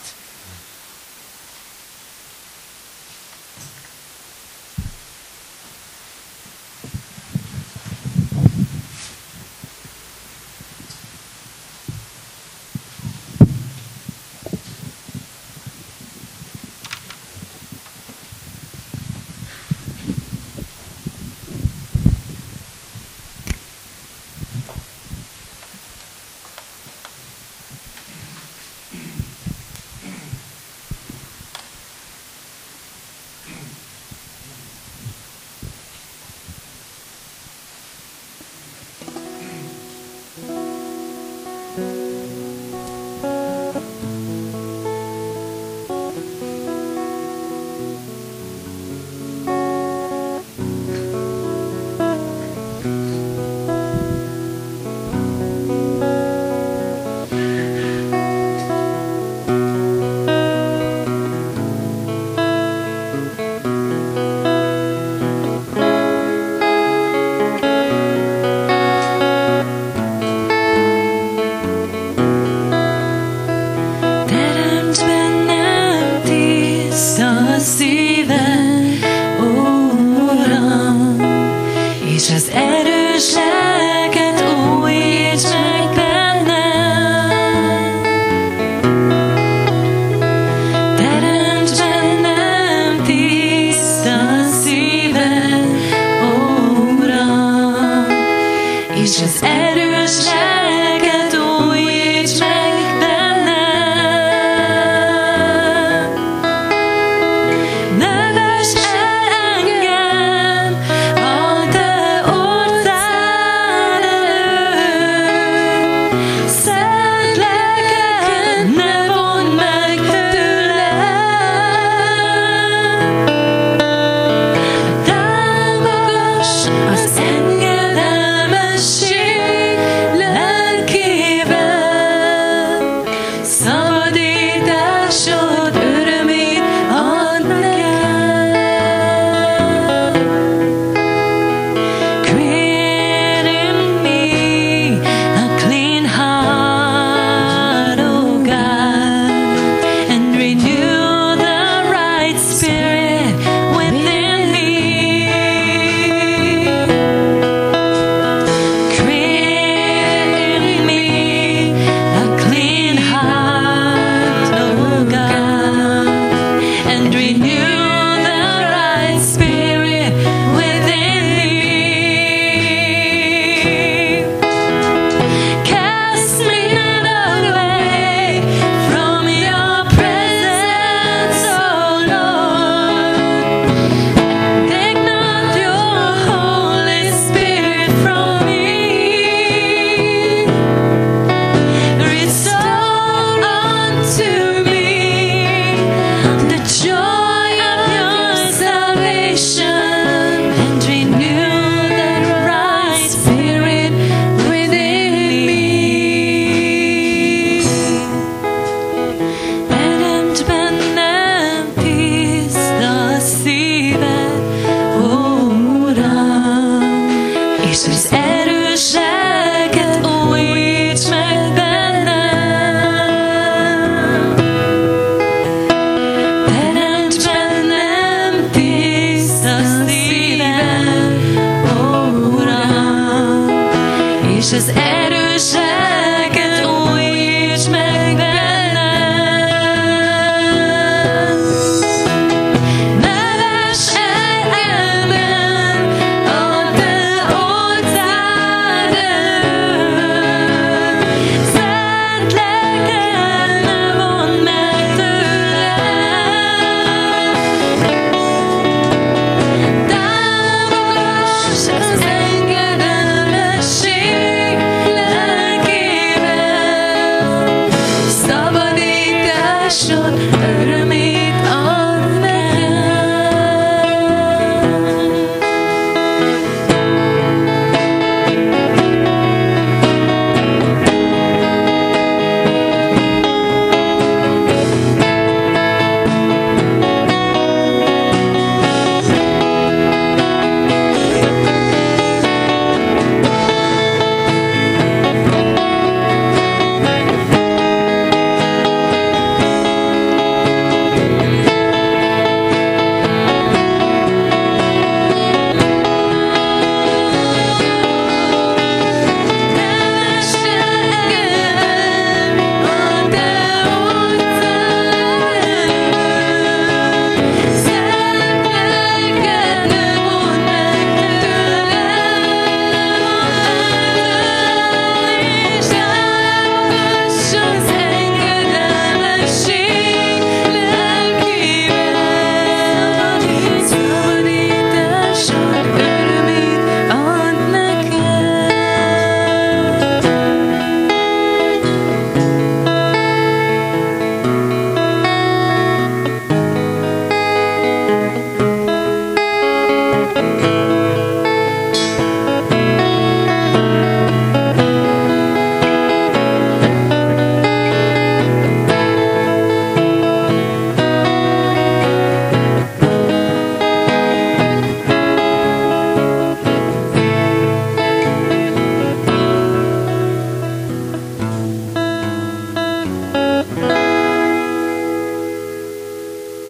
és az erősek